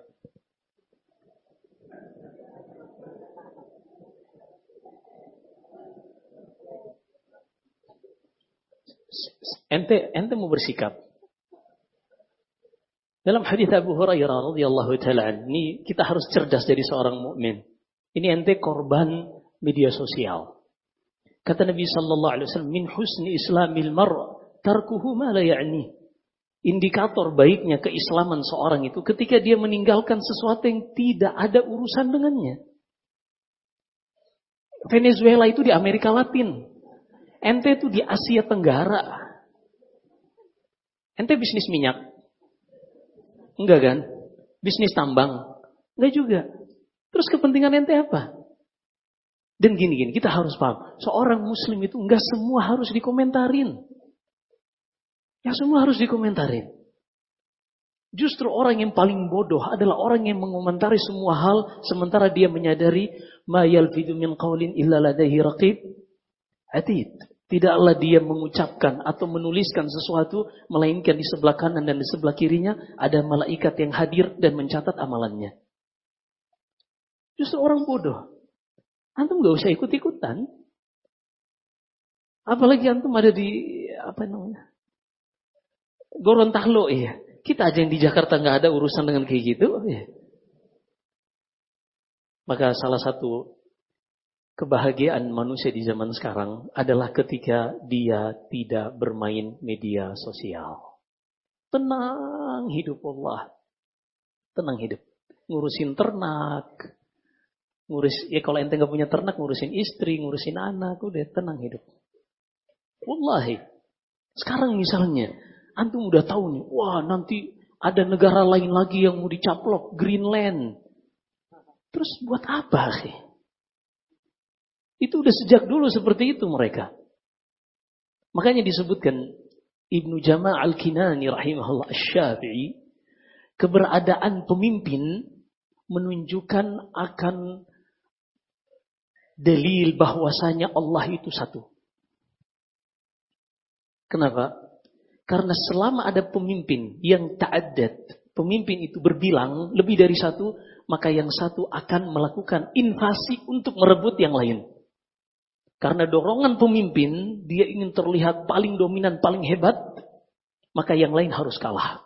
Ente mau bersikap. Dalam hadis Abu Hurairah radhiyallahu taala ini kita harus cerdas jadi seorang mukmin. Ini ente korban media sosial. Kata Nabi sallallahu alaihi wasallam, min husni islamil mar' tarkuhu ma la ya'ni. Indikator baiknya keislaman seorang itu ketika dia meninggalkan sesuatu yang tidak ada urusan dengannya. Venezuela itu di Amerika Latin. Ente itu di Asia Tenggara. Ente bisnis minyak? Enggak kan? Bisnis tambang? Enggak juga. Terus kepentingan ente apa? Dan gini-gini, kita harus paham. Seorang muslim itu enggak semua harus dikomentarin. Ya semua harus dikomentarin. Justru orang yang paling bodoh adalah orang yang mengomentari semua hal sementara dia menyadari ma yalfidu min qaulin illa ladaihi raqib atid. Tidaklah dia mengucapkan atau menuliskan sesuatu melainkan di sebelah kanan dan di sebelah kirinya ada malaikat yang hadir dan mencatat amalannya. Justru orang bodoh. Antum gak usah ikut-ikutan. Apalagi antum ada di Gorontalo ya. Kita aja yang di Jakarta gak ada urusan dengan kayak gitu ya. Maka salah satu kebahagiaan manusia di zaman sekarang adalah ketika dia tidak bermain media sosial. Tenang hidup Allah. Tenang hidup. Ngurusin ternak. Kalau ente gak punya ternak, ngurusin istri, ngurusin anak. Udah tenang hidup. Wallahi. Sekarang misalnya, antum udah tahu nih, wah nanti ada negara lain lagi yang mau dicaplok, Greenland. Terus buat apa sih? Itu udah sejak dulu seperti itu mereka. Makanya disebutkan Ibnu Jama' al-Kinani rahimahullah asy-Syafi'i, keberadaan pemimpin menunjukkan akan dalil bahwasanya Allah itu satu. Kenapa? Karena selama ada pemimpin yang ta'addad, pemimpin itu berbilang lebih dari satu, maka yang satu akan melakukan invasi untuk merebut yang lain. Karena dorongan pemimpin, dia ingin terlihat paling dominan, paling hebat, maka yang lain harus kalah.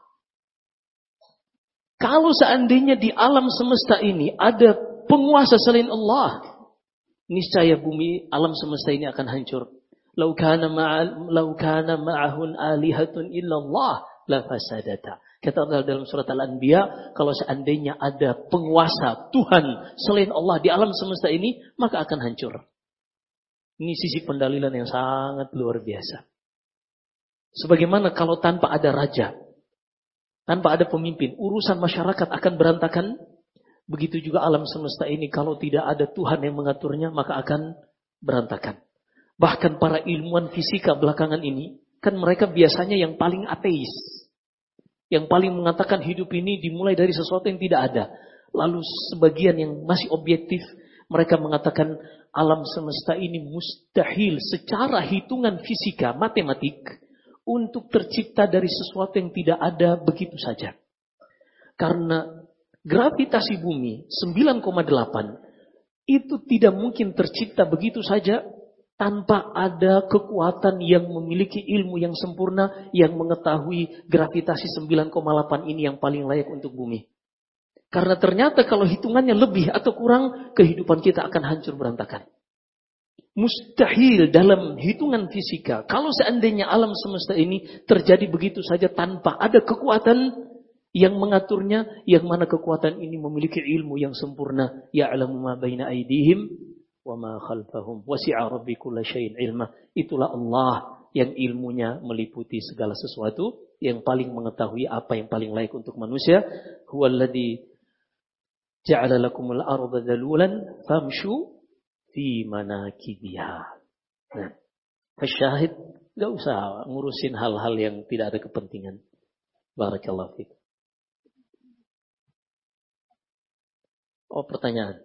Kalau seandainya di alam semesta ini ada penguasa selain Allah, niscaya bumi alam semesta ini akan hancur. Lau kana ma'ahun alihatun illallah la fasadata. Kata Allah dalam surat Al-Anbiya, kalau seandainya ada penguasa Tuhan selain Allah di alam semesta ini, maka akan hancur. Ini sisi pendalilan yang sangat luar biasa. Sebagaimana kalau tanpa ada raja, tanpa ada pemimpin, urusan masyarakat akan berantakan. Begitu juga alam semesta ini, kalau tidak ada Tuhan yang mengaturnya, maka akan berantakan. Bahkan para ilmuwan fisika belakangan ini, kan mereka biasanya yang paling ateis. Yang paling mengatakan hidup ini dimulai dari sesuatu yang tidak ada. Lalu sebagian yang masih objektif, mereka mengatakan alam semesta ini mustahil secara hitungan fisika, matematik, untuk tercipta dari sesuatu yang tidak ada begitu saja. Karena gravitasi bumi 9,8 itu tidak mungkin tercipta begitu saja tanpa ada kekuatan yang memiliki ilmu yang sempurna yang mengetahui gravitasi 9,8 ini yang paling layak untuk bumi. Karena ternyata kalau hitungannya lebih atau kurang, kehidupan kita akan hancur berantakan. Mustahil dalam hitungan fisika. Kalau seandainya alam semesta ini terjadi begitu saja tanpa ada kekuatan yang mengaturnya, yang mana kekuatan ini memiliki ilmu yang sempurna. Ya'lamu ma baina aydihim wa ma khalfahum wasi'a rabbi kulla syai'in ilma. Itulah Allah yang ilmunya meliputi segala sesuatu, yang paling mengetahui apa yang paling layak untuk manusia. Huwallazi ja'ala lakumul arda dalulan famshu fi manakibiha. Nah, fasyahid, enggak usah ngurusin hal-hal yang tidak ada kepentingan. Barakallahu fiik. Oh, pertanyaan.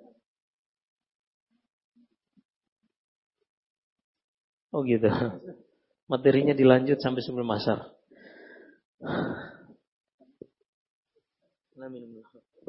Oh gitu. Materinya dilanjut sampai sebelum asar. Amin.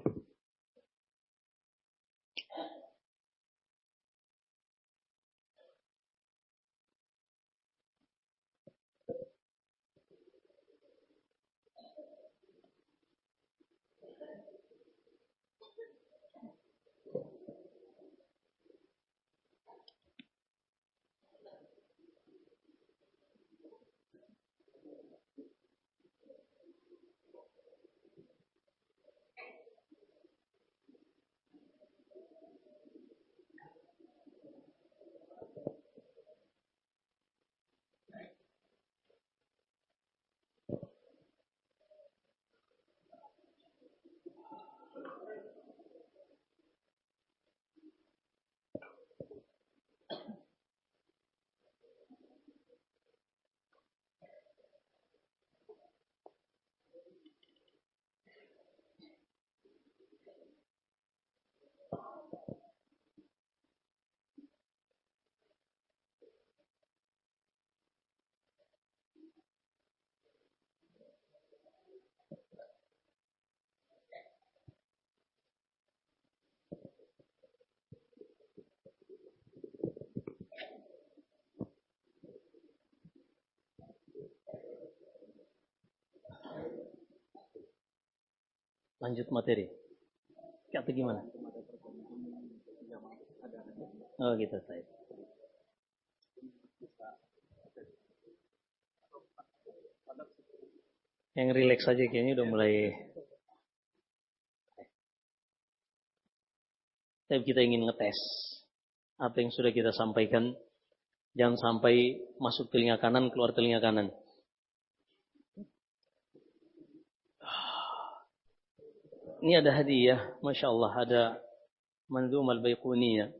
Lanjut materi. Atau gimana? Oh gitu, saya. Yang rileks aja kayaknya udah mulai. Tapi kita ingin ngetes apa yang sudah kita sampaikan. Jangan sampai masuk telinga kanan, keluar telinga kanan. Ini ada hadiah, Masya Allah, ada Mandhum al-Baiquniyah.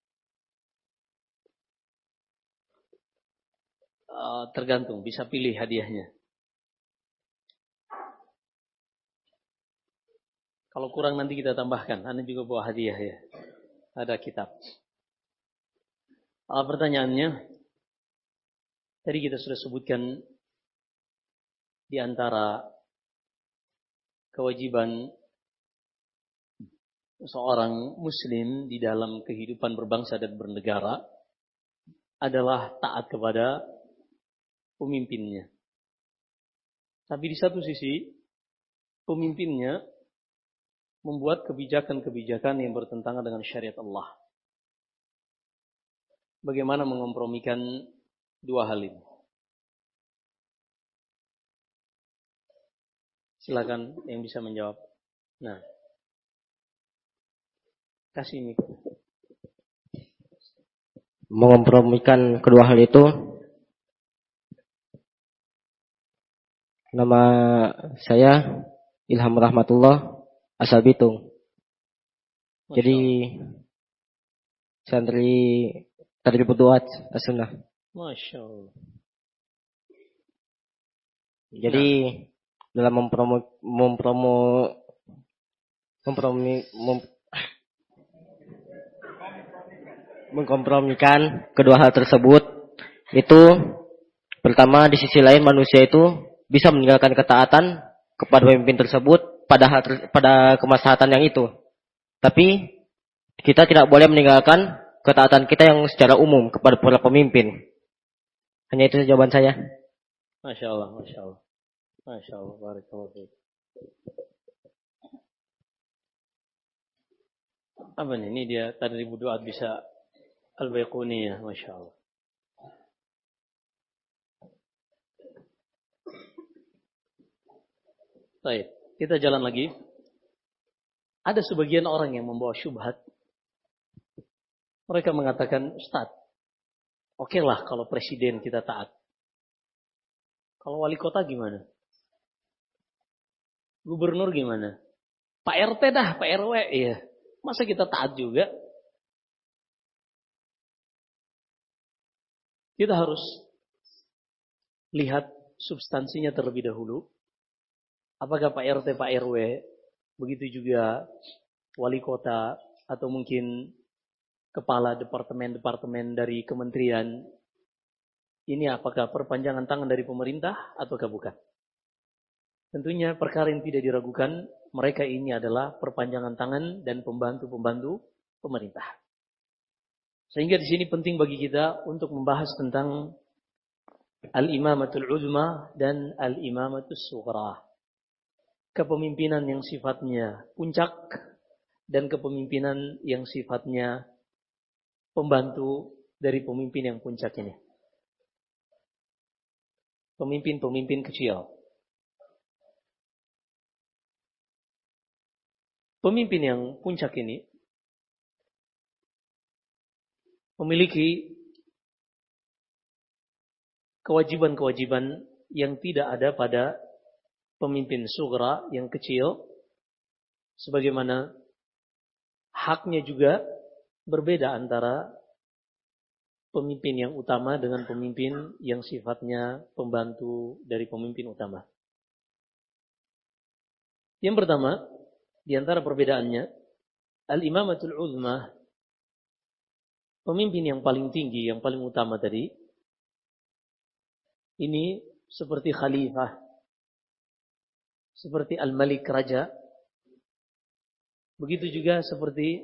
Tergantung, bisa pilih hadiahnya. Kalau kurang nanti kita tambahkan. Anda juga bawa hadiah ya. Ada kitab. Pertanyaannya, tadi kita sudah sebutkan di antara kewajiban seorang muslim di dalam kehidupan berbangsa dan bernegara adalah taat kepada pemimpinnya. Tapi di satu sisi, pemimpinnya membuat kebijakan-kebijakan yang bertentangan dengan syariat Allah. Bagaimana mengompromikan dua hal ini? Silakan yang bisa menjawab. Nah, kasih ini. Mengompromikan kedua hal itu. Nama saya Ilham Rahmatullah, asal Bitung. Jadi santri Tadribud Duat As-Sunnah. Masya Allah. Jadi dalam mengkompromikan kedua hal tersebut itu, pertama, di sisi lain manusia itu bisa meninggalkan ketaatan kepada pemimpin tersebut pada kemaslahatan yang itu. Tapi kita tidak boleh meninggalkan ketaatan kita yang secara umum kepada para pemimpin. Hanya itu jawaban saya. Masya Allah, Masya Allah. Masya Allah, barakallahu fiik. Apa nih? Ini dia Tadribud Duat bisa Al-Baiquniyah, Masya Allah. Baik, kita jalan lagi. Ada sebagian orang yang membawa syubhat. Mereka mengatakan, Ustaz, oke lah kalau presiden kita taat. Kalau wali kota gimana? Gubernur gimana? Pak RT dah, Pak RW, iya. Masa kita taat juga? Kita harus lihat substansinya terlebih dahulu. Apakah Pak RT, Pak RW, begitu juga wali kota, atau mungkin kepala departemen-departemen dari kementerian, ini apakah perpanjangan tangan dari pemerintah ataukah bukan? Tentunya perkara yang tidak diragukan, mereka ini adalah perpanjangan tangan dan pembantu-pembantu pemerintah. Sehingga di sini penting bagi kita untuk membahas tentang al-imamatul uzma dan al-imamatus sughra. Kepemimpinan yang sifatnya puncak dan kepemimpinan yang sifatnya pembantu dari pemimpin yang puncak ini. Pemimpin-pemimpin kecil. Pemimpin yang puncak ini memiliki kewajiban-kewajiban yang tidak ada pada pemimpin sughra yang kecil, sebagaimana haknya juga berbeda antara pemimpin yang utama dengan pemimpin yang sifatnya pembantu dari pemimpin utama. Yang pertama, di antara perbedaannya, al-imamatul uzma, pemimpin yang paling tinggi, yang paling utama tadi, ini seperti khalifah, seperti al-malik, raja. Begitu juga seperti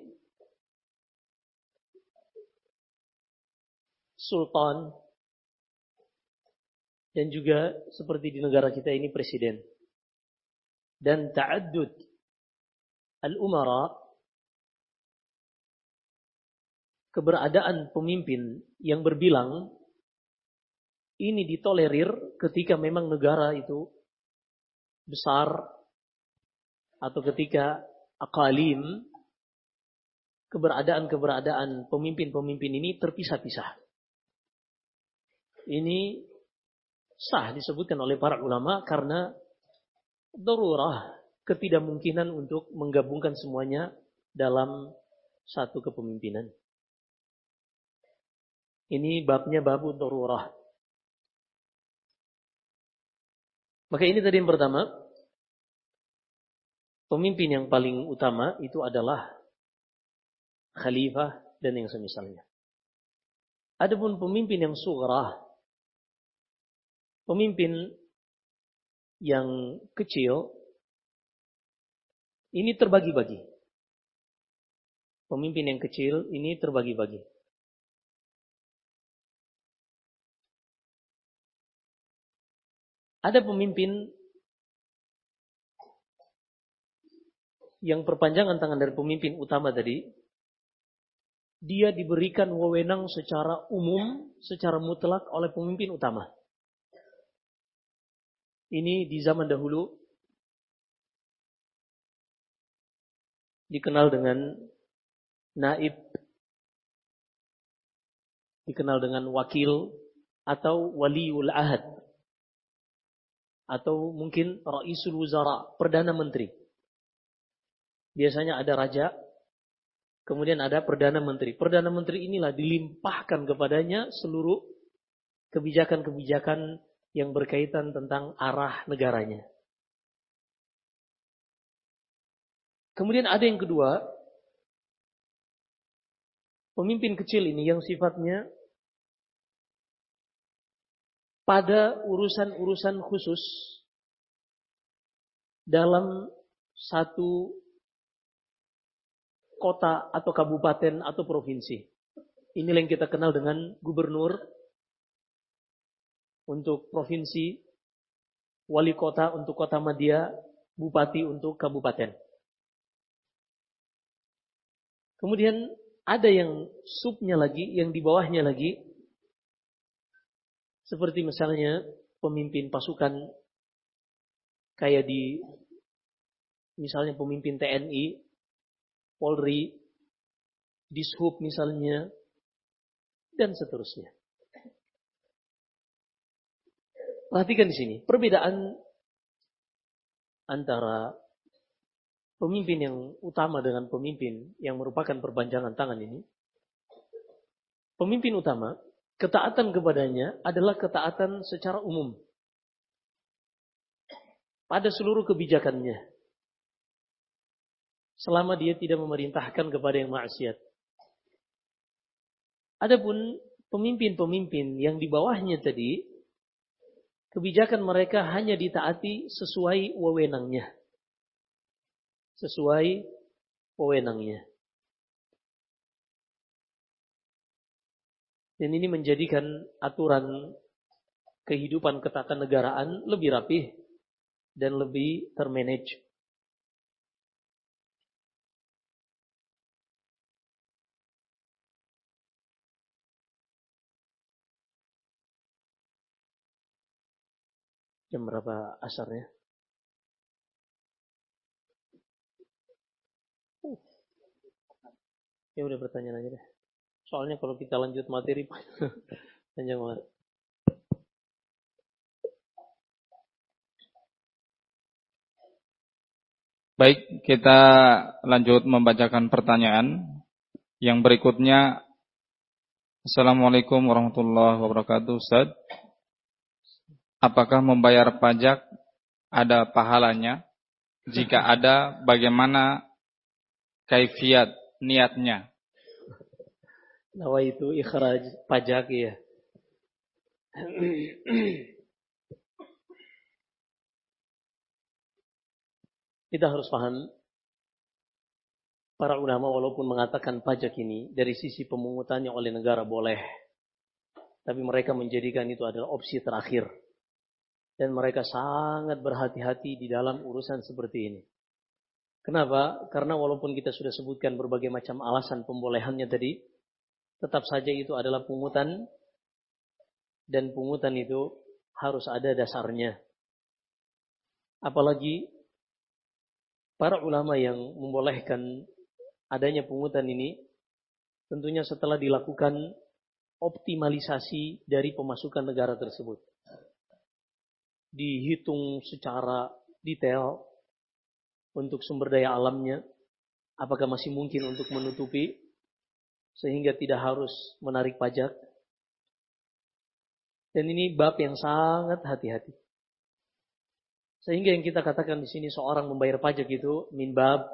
sultan, dan juga seperti di negara kita ini presiden. Dan ta'addud al-umara, keberadaan pemimpin yang berbilang, ini ditolerir ketika memang negara itu besar, atau ketika aqalim, keberadaan pemimpin-pemimpin ini terpisah-pisah. Ini sah disebutkan oleh para ulama karena darurah, ketidakmungkinan untuk menggabungkan semuanya dalam satu kepemimpinan. Ini babnya babu darurah. Maka ini tadi yang pertama, pemimpin yang paling utama itu adalah khalifah dan yang semisalnya. Adapun pemimpin yang sughra, pemimpin yang kecil, ini terbagi-bagi. Pemimpin yang kecil ini terbagi-bagi. Ada pemimpin yang perpanjangan tangan dari pemimpin utama tadi, dia diberikan wewenang secara umum, secara mutlak oleh pemimpin utama. Ini di zaman dahulu dikenal dengan naib, dikenal dengan wakil, atau waliul ahad, atau mungkin raisul wuzara, perdana menteri. Biasanya ada raja, kemudian ada perdana menteri. Perdana menteri inilah dilimpahkan kepadanya seluruh kebijakan-kebijakan yang berkaitan tentang arah negaranya. Kemudian ada yang kedua, pemimpin kecil ini yang sifatnya pada urusan-urusan khusus dalam satu kota atau kabupaten atau provinsi. Inilah yang kita kenal dengan gubernur untuk provinsi, wali kota untuk kota madya, bupati untuk kabupaten. Kemudian ada yang subnya lagi, yang di bawahnya lagi, seperti misalnya pemimpin pasukan, kayak di misalnya pemimpin TNI, Polri, Dishub misalnya, dan seterusnya. Perhatikan di sini perbedaan antara pemimpin yang utama dengan pemimpin yang merupakan perpanjangan tangan ini. Pemimpin utama, ketaatan kepadanya adalah ketaatan secara umum pada seluruh kebijakannya, selama dia tidak memerintahkan kepada yang maksiat. Adapun pemimpin-pemimpin yang di bawahnya tadi, kebijakan mereka hanya ditaati sesuai wewenangnya. Sesuai wewenangnya. Dan ini menjadikan aturan kehidupan ketatanegaraan lebih rapih dan lebih termanage. Jam berapa asarnya? Ya udah pertanyaan aja deh. Soalnya kalau kita lanjut materi panjang banget. Baik, kita lanjut membacakan pertanyaan. Yang berikutnya, Assalamualaikum warahmatullahi wabarakatuh. Ustaz, apakah membayar pajak ada pahalanya? Jika ada, bagaimana kaifiat niatnya? Nawaitu ikhraj pajak ya. Kita harus paham, para ulama walaupun mengatakan pajak ini dari sisi pemungutannya oleh negara boleh, tapi mereka menjadikan itu adalah opsi terakhir. Dan mereka sangat berhati-hati di dalam urusan seperti ini. Kenapa? Karena walaupun kita sudah sebutkan berbagai macam alasan pembolehannya tadi, tetap saja itu adalah pungutan, dan pungutan itu harus ada dasarnya. Apalagi para ulama yang membolehkan adanya pungutan ini, tentunya setelah dilakukan optimalisasi dari pemasukan negara tersebut. Dihitung secara detail untuk sumber daya alamnya, apakah masih mungkin untuk menutupi sehingga tidak harus menarik pajak. Dan ini bab yang sangat hati-hati. Sehingga yang kita katakan di sini seorang membayar pajak itu min bab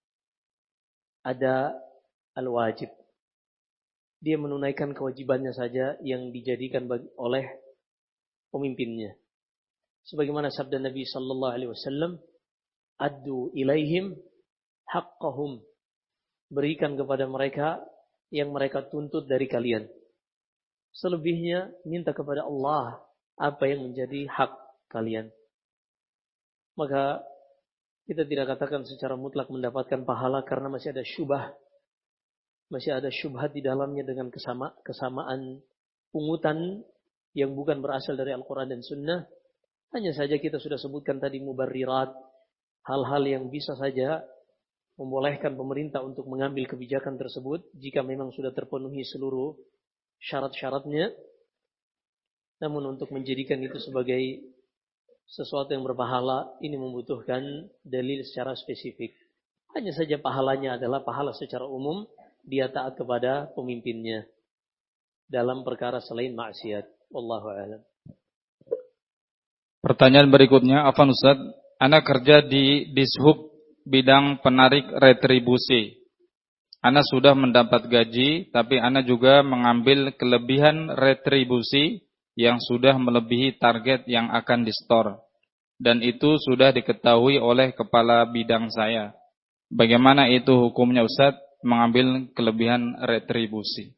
ada al-wajib. Dia menunaikan kewajibannya saja yang dijadikan oleh pemimpinnya. Sebagaimana sabda Nabi sallallahu alaihi wasallam, addu ilaihim haqqahum. Berikan kepada mereka yang mereka tuntut dari kalian. Selebihnya minta kepada Allah apa yang menjadi hak kalian. Maka kita tidak katakan secara mutlak mendapatkan pahala karena masih ada syubhat. Masih ada syubhat di dalamnya dengan kesamaan pungutan yang bukan berasal dari Al-Quran dan Sunnah. Hanya saja kita sudah sebutkan tadi mubarrirat, hal-hal yang bisa saja membolehkan pemerintah untuk mengambil kebijakan tersebut jika memang sudah terpenuhi seluruh syarat-syaratnya. Namun untuk menjadikan itu sebagai sesuatu yang berpahala, ini membutuhkan dalil secara spesifik. Hanya saja pahalanya adalah pahala secara umum, dia taat kepada pemimpinnya dalam perkara selain maksiat. Wallahu a'lam. Pertanyaan berikutnya, Afwan Ustaz, Ana kerja di Dishub bidang penarik retribusi. Ana sudah mendapat gaji, tapi Ana juga mengambil kelebihan retribusi yang sudah melebihi target yang akan di-store. Dan itu sudah diketahui oleh kepala bidang saya. Bagaimana itu hukumnya Ustaz, mengambil kelebihan retribusi?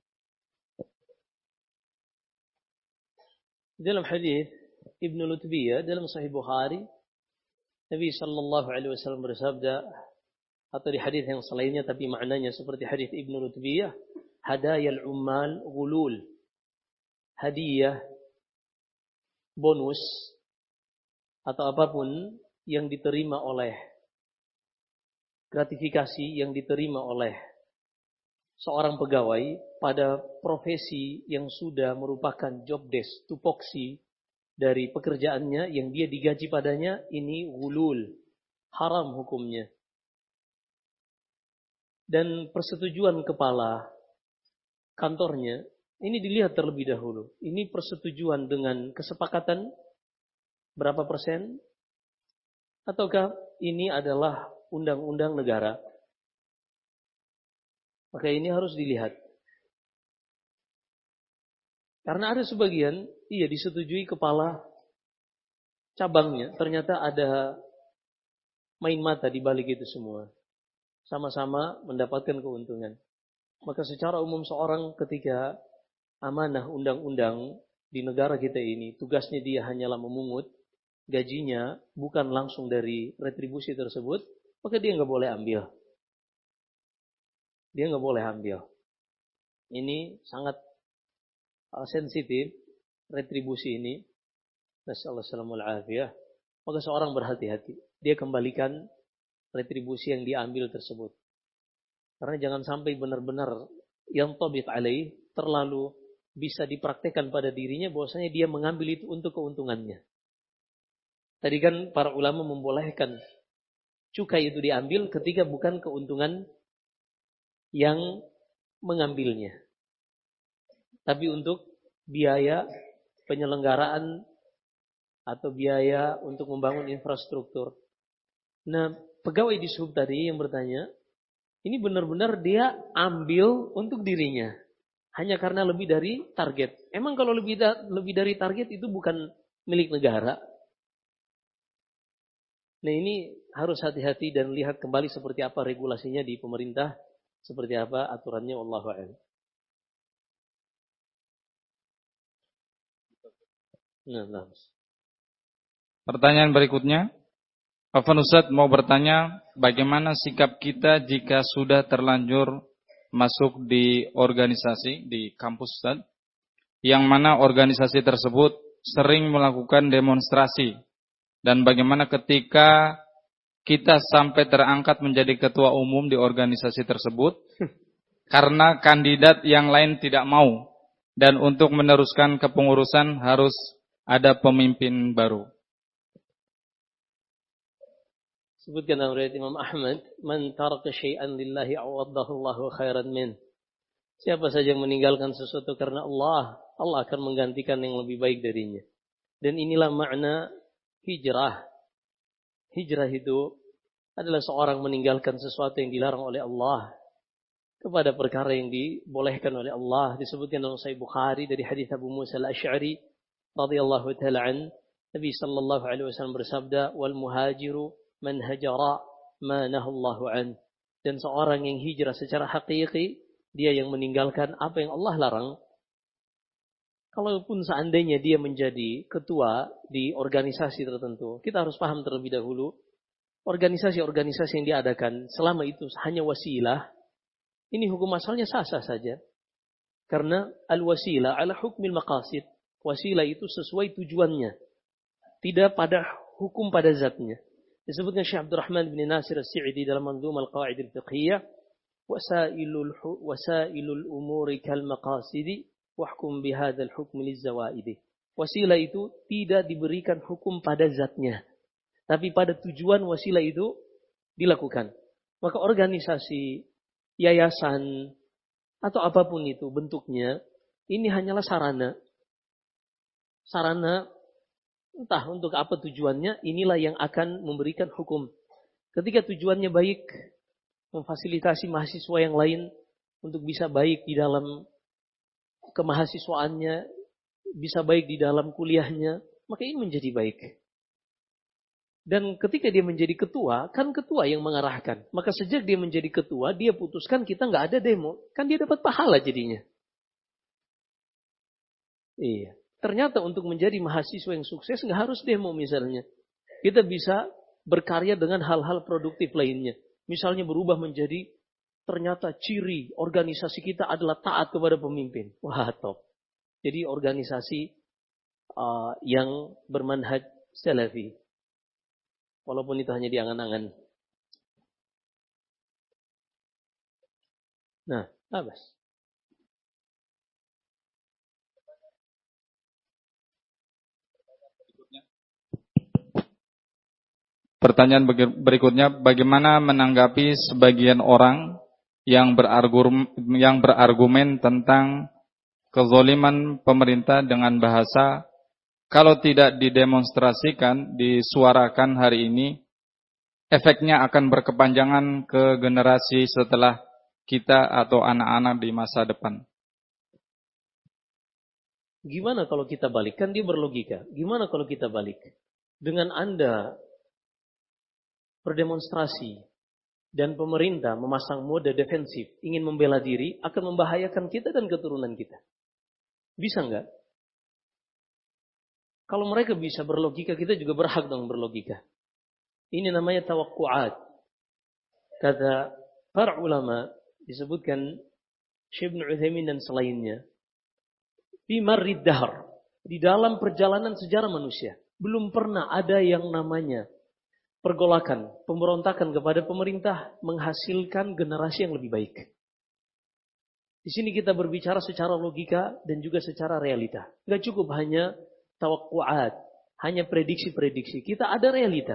Dalam hadis Ibnu Lutbiyah dalam Sahih Bukhari, Nabi sallallahu alaihi wasallam bersabda, atau di hadis yang selainnya tapi maknanya seperti hadis Ibnu Lutbiyah, hadayal ummal ghulul. Hadiah, bonus atau apapun yang diterima oleh, gratifikasi yang diterima oleh seorang pegawai pada profesi yang sudah merupakan job desk, tupoksi dari pekerjaannya yang dia digaji padanya, ini ghulul, haram hukumnya. Dan persetujuan kepala kantornya ini dilihat terlebih dahulu. Ini persetujuan dengan kesepakatan berapa persen, ataukah ini adalah undang-undang negara? Maka ini harus dilihat. Karena ada sebagian, iya disetujui kepala cabangnya, ternyata ada main mata di balik itu semua. Sama-sama mendapatkan keuntungan. Maka secara umum seorang ketika amanah undang-undang di negara kita ini, tugasnya dia hanyalah memungut gajinya, bukan langsung dari retribusi tersebut, maka dia nggak boleh ambil. Dia nggak boleh ambil. Ini sangat sensitif, retribusi ini. Nasallallahu alaihi. Maka seorang berhati-hati. Dia kembalikan retribusi yang diambil tersebut. Karena jangan sampai benar-benar yang tabit alaih terlalu bisa dipraktekkan pada dirinya bahwasanya dia mengambil itu untuk keuntungannya. Tadi kan para ulama membolehkan cukai itu diambil ketika bukan keuntungan yang mengambilnya, tapi untuk biaya penyelenggaraan atau biaya untuk membangun infrastruktur. Nah, pegawai di Dishub tadi yang bertanya, ini benar-benar dia ambil untuk dirinya. Hanya karena lebih dari target. Emang kalau lebih dari target itu bukan milik negara. Nah ini harus hati-hati dan lihat kembali seperti apa regulasinya di pemerintah. Seperti apa aturannya, wallahu a'lam. Nah. Pertanyaan berikutnya, Afwan Ustaz mau bertanya, bagaimana sikap kita jika sudah terlanjur masuk di organisasi di kampus Ustaz, yang mana organisasi tersebut sering melakukan demonstrasi, dan bagaimana ketika kita sampai terangkat menjadi ketua umum di organisasi tersebut karena kandidat yang lain tidak mau, dan untuk meneruskan kepengurusan harus ada pemimpin baru. Sebutkan dalam riwayat Imam Ahmad, man taraka syai'an lillahi awaddahu Allahu khairan min. Siapa saja yang meninggalkan sesuatu karena Allah, Allah akan menggantikan yang lebih baik darinya. Dan inilah makna hijrah. Hijrah itu adalah seorang meninggalkan sesuatu yang dilarang oleh Allah kepada perkara yang dibolehkan oleh Allah. Disebutkan dalam Sahih Bukhari dari hadis Abu Musa al-Asy'ari radhiyallahu taala an, Nabi sallallahu alaihi wasallam bersabda, wal muhajiru man hajara ma nahallahu an. Dan seorang yang hijrah secara hakiki, dia yang meninggalkan apa yang Allah larang. Kalaupun seandainya dia menjadi ketua di organisasi tertentu, kita harus paham terlebih dahulu, organisasi-organisasi yang diadakan selama itu hanya wasilah, ini hukum asalnya sah-sah saja. Karena al-wasilah ala hukmil maqasid. Wasilah itu sesuai tujuannya, tidak pada hukum pada zatnya. Disebutkan Syekh Abdurrahman bin Nasir As-Sa'idi dalam Manzum Al-Qawaid Al-Fiqhiyah, wasailul umuri kal maqasidi wahkum bihadzal hukm lizawaidi. Wasilah itu tidak diberikan hukum pada zatnya, tapi pada tujuan wasilah itu dilakukan. Maka organisasi, yayasan, atau apapun itu bentuknya, ini hanyalah sarana. Sarana, entah untuk apa tujuannya, inilah yang akan memberikan hukum. Ketika tujuannya baik, memfasilitasi mahasiswa yang lain untuk bisa baik di dalam kemahasiswaannya, bisa baik di dalam kuliahnya, maka ini menjadi baik. Dan ketika dia menjadi ketua, kan ketua yang mengarahkan. Maka sejak dia menjadi ketua, dia putuskan kita nggak ada demo, kan dia dapat pahala jadinya. Iya. Ternyata untuk menjadi mahasiswa yang sukses nggak harus demo misalnya. Kita bisa berkarya dengan hal-hal produktif lainnya. Misalnya berubah menjadi ternyata ciri organisasi kita adalah taat kepada pemimpin. Wah, top. Jadi organisasi yang bermanhaj salafi. Walaupun itu hanya di angan-angan. Nah, Abbas. Pertanyaan berikutnya, bagaimana menanggapi sebagian orang yang berargumen tentang kezaliman pemerintah dengan bahasa kalau tidak didemonstrasikan, disuarakan hari ini, efeknya akan berkepanjangan ke generasi setelah kita atau anak-anak di masa depan. Gimana kalau kita balik? Kan dia berlogika. Gimana kalau kita balik? Dengan Anda berdemonstrasi dan pemerintah memasang mode defensif, ingin membela diri, akan membahayakan kita dan keturunan kita. Bisa enggak? Kalau mereka bisa berlogika, kita juga berhak dong berlogika. Ini namanya tawakku'at. Kata para ulama, disebutkan Syekh Ibnu Utsaimin dan selainnya, fi marrid dahr, di dalam perjalanan sejarah manusia, belum pernah ada yang namanya pergolakan, pemberontakan kepada pemerintah menghasilkan generasi yang lebih baik. Di sini kita berbicara secara logika dan juga secara realita. Gak cukup hanya tawakku'at, hanya prediksi-prediksi. Kita ada realita.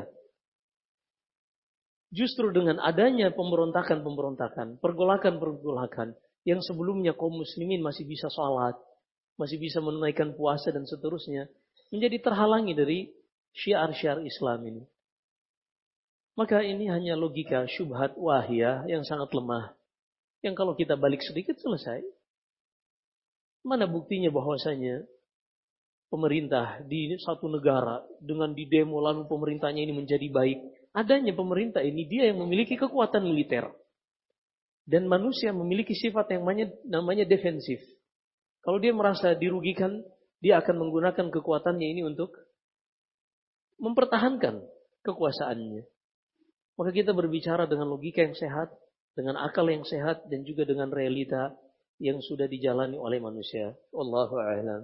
Justru dengan adanya pemberontakan-pemberontakan, pergolakan-pergolakan, yang sebelumnya kaum muslimin masih bisa sholat, masih bisa menunaikan puasa dan seterusnya, menjadi terhalangi dari syiar-syiar Islam ini. Maka ini hanya logika syubhat wahiyah yang sangat lemah. Yang kalau kita balik sedikit selesai. Mana buktinya bahwasanya pemerintah di satu negara dengan didemo lalu pemerintahnya ini menjadi baik. Adanya pemerintah ini dia yang memiliki kekuatan militer. Dan manusia memiliki sifat yang namanya defensif. Kalau dia merasa dirugikan, dia akan menggunakan kekuatannya ini untuk mempertahankan kekuasaannya. Maka kita berbicara dengan logika yang sehat, dengan akal yang sehat, dan juga dengan realita yang sudah dijalani oleh manusia. Wallahu a'lam.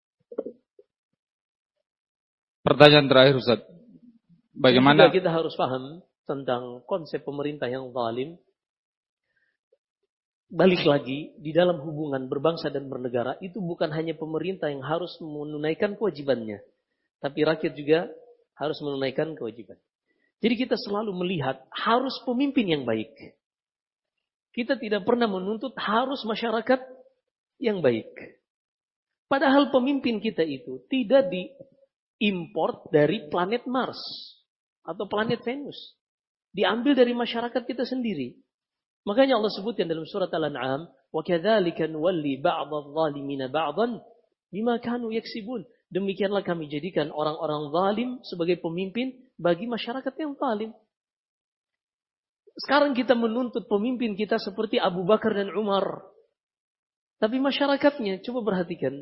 Pertanyaan terakhir, Ustaz. Bagaimana kita harus paham tentang konsep pemerintah yang zalim. Balik lagi, di dalam hubungan berbangsa dan bernegara, itu bukan hanya pemerintah yang harus menunaikan kewajibannya. Tapi rakyat juga harus menunaikan kewajiban. Jadi kita selalu melihat harus pemimpin yang baik. Kita tidak pernah menuntut harus masyarakat yang baik. Padahal pemimpin kita itu tidak diimport dari planet Mars atau planet Venus. Diambil dari masyarakat kita sendiri. Makanya Allah sebutkan dalam surat Al-An'am, وَكَذَلِكَ نُوَلِّي بَعْضَ الظَّالِمِينَ بَعْضًا بِمَا كَانُوا يَكْسِبُونَ. Demikianlah kami jadikan orang-orang zalim sebagai pemimpin bagi masyarakat yang zalim. Sekarang kita menuntut pemimpin kita seperti Abu Bakar dan Umar. Tapi masyarakatnya, coba perhatikan.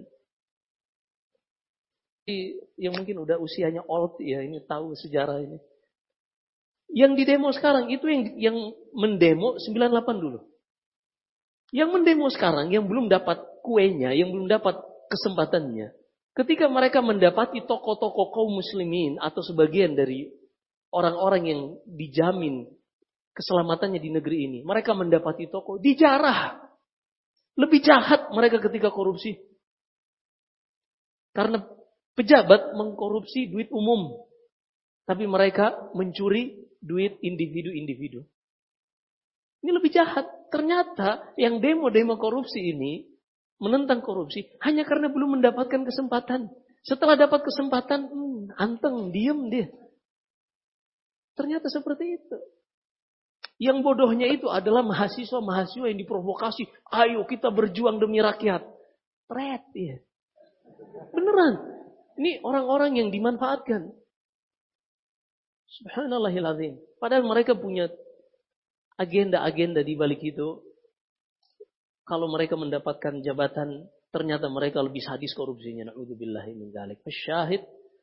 Yang mungkin udah usianya old ya, ini tahu sejarah ini. Yang didemo sekarang itu yang mendemo 98 dulu. Yang mendemo sekarang yang belum dapat kuenya, yang belum dapat kesempatannya. Ketika mereka mendapati tokoh-tokoh kaum muslimin atau sebagian dari orang-orang yang dijamin keselamatannya di negeri ini. Mereka mendapati toko, dijarah. Lebih jahat mereka ketika korupsi. Karena pejabat mengkorupsi duit umum. Tapi mereka mencuri duit individu-individu. Ini lebih jahat. Ternyata yang demo-demo korupsi ini, menentang korupsi, hanya karena belum mendapatkan kesempatan. Setelah dapat kesempatan, anteng, diem dia. Ternyata seperti itu. Yang bodohnya itu adalah mahasiswa-mahasiswa yang diprovokasi. Ayo kita berjuang demi rakyat. Pret ya. Beneran. Ini orang-orang yang dimanfaatkan. Subhanallahiladzim. Padahal mereka punya agenda-agenda di balik itu. Kalau mereka mendapatkan jabatan, ternyata mereka lebih sadis korupsinya. Na'udzubillahi min dzalik. Syahid.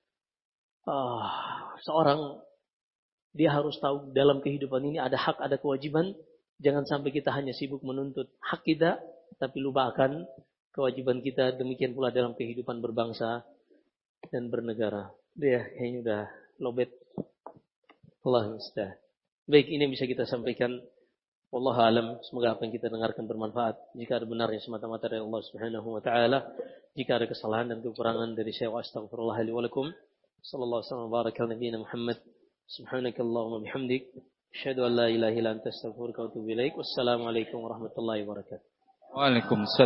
Seorang dia harus tahu dalam kehidupan ini ada hak, ada kewajiban. Jangan sampai kita hanya sibuk menuntut hak kita, tapi lupakan kewajiban kita. Demikian pula dalam kehidupan berbangsa dan bernegara. Dia kayaknya udah lobet. Allah musta'an. Baik, ini yang bisa kita sampaikan. Wallahu alam. Semoga apa yang kita dengarkan bermanfaat. Jika ada benarnya semata-mata dari Allah Subhanahu wa taala. Jika ada kesalahan dan kekurangan dari saya, astaghfirullah li wa lakum. Sallallahu alaihi wasallam baraka nabiyina Muhammad. Subhanakallahumma bihamdik, asyhadu an la ilaha illa anta astaghfiruka wa atubu ilaik. Wassalamualaikum warahmatullahi wabarakatuh. Waalaikumsalam.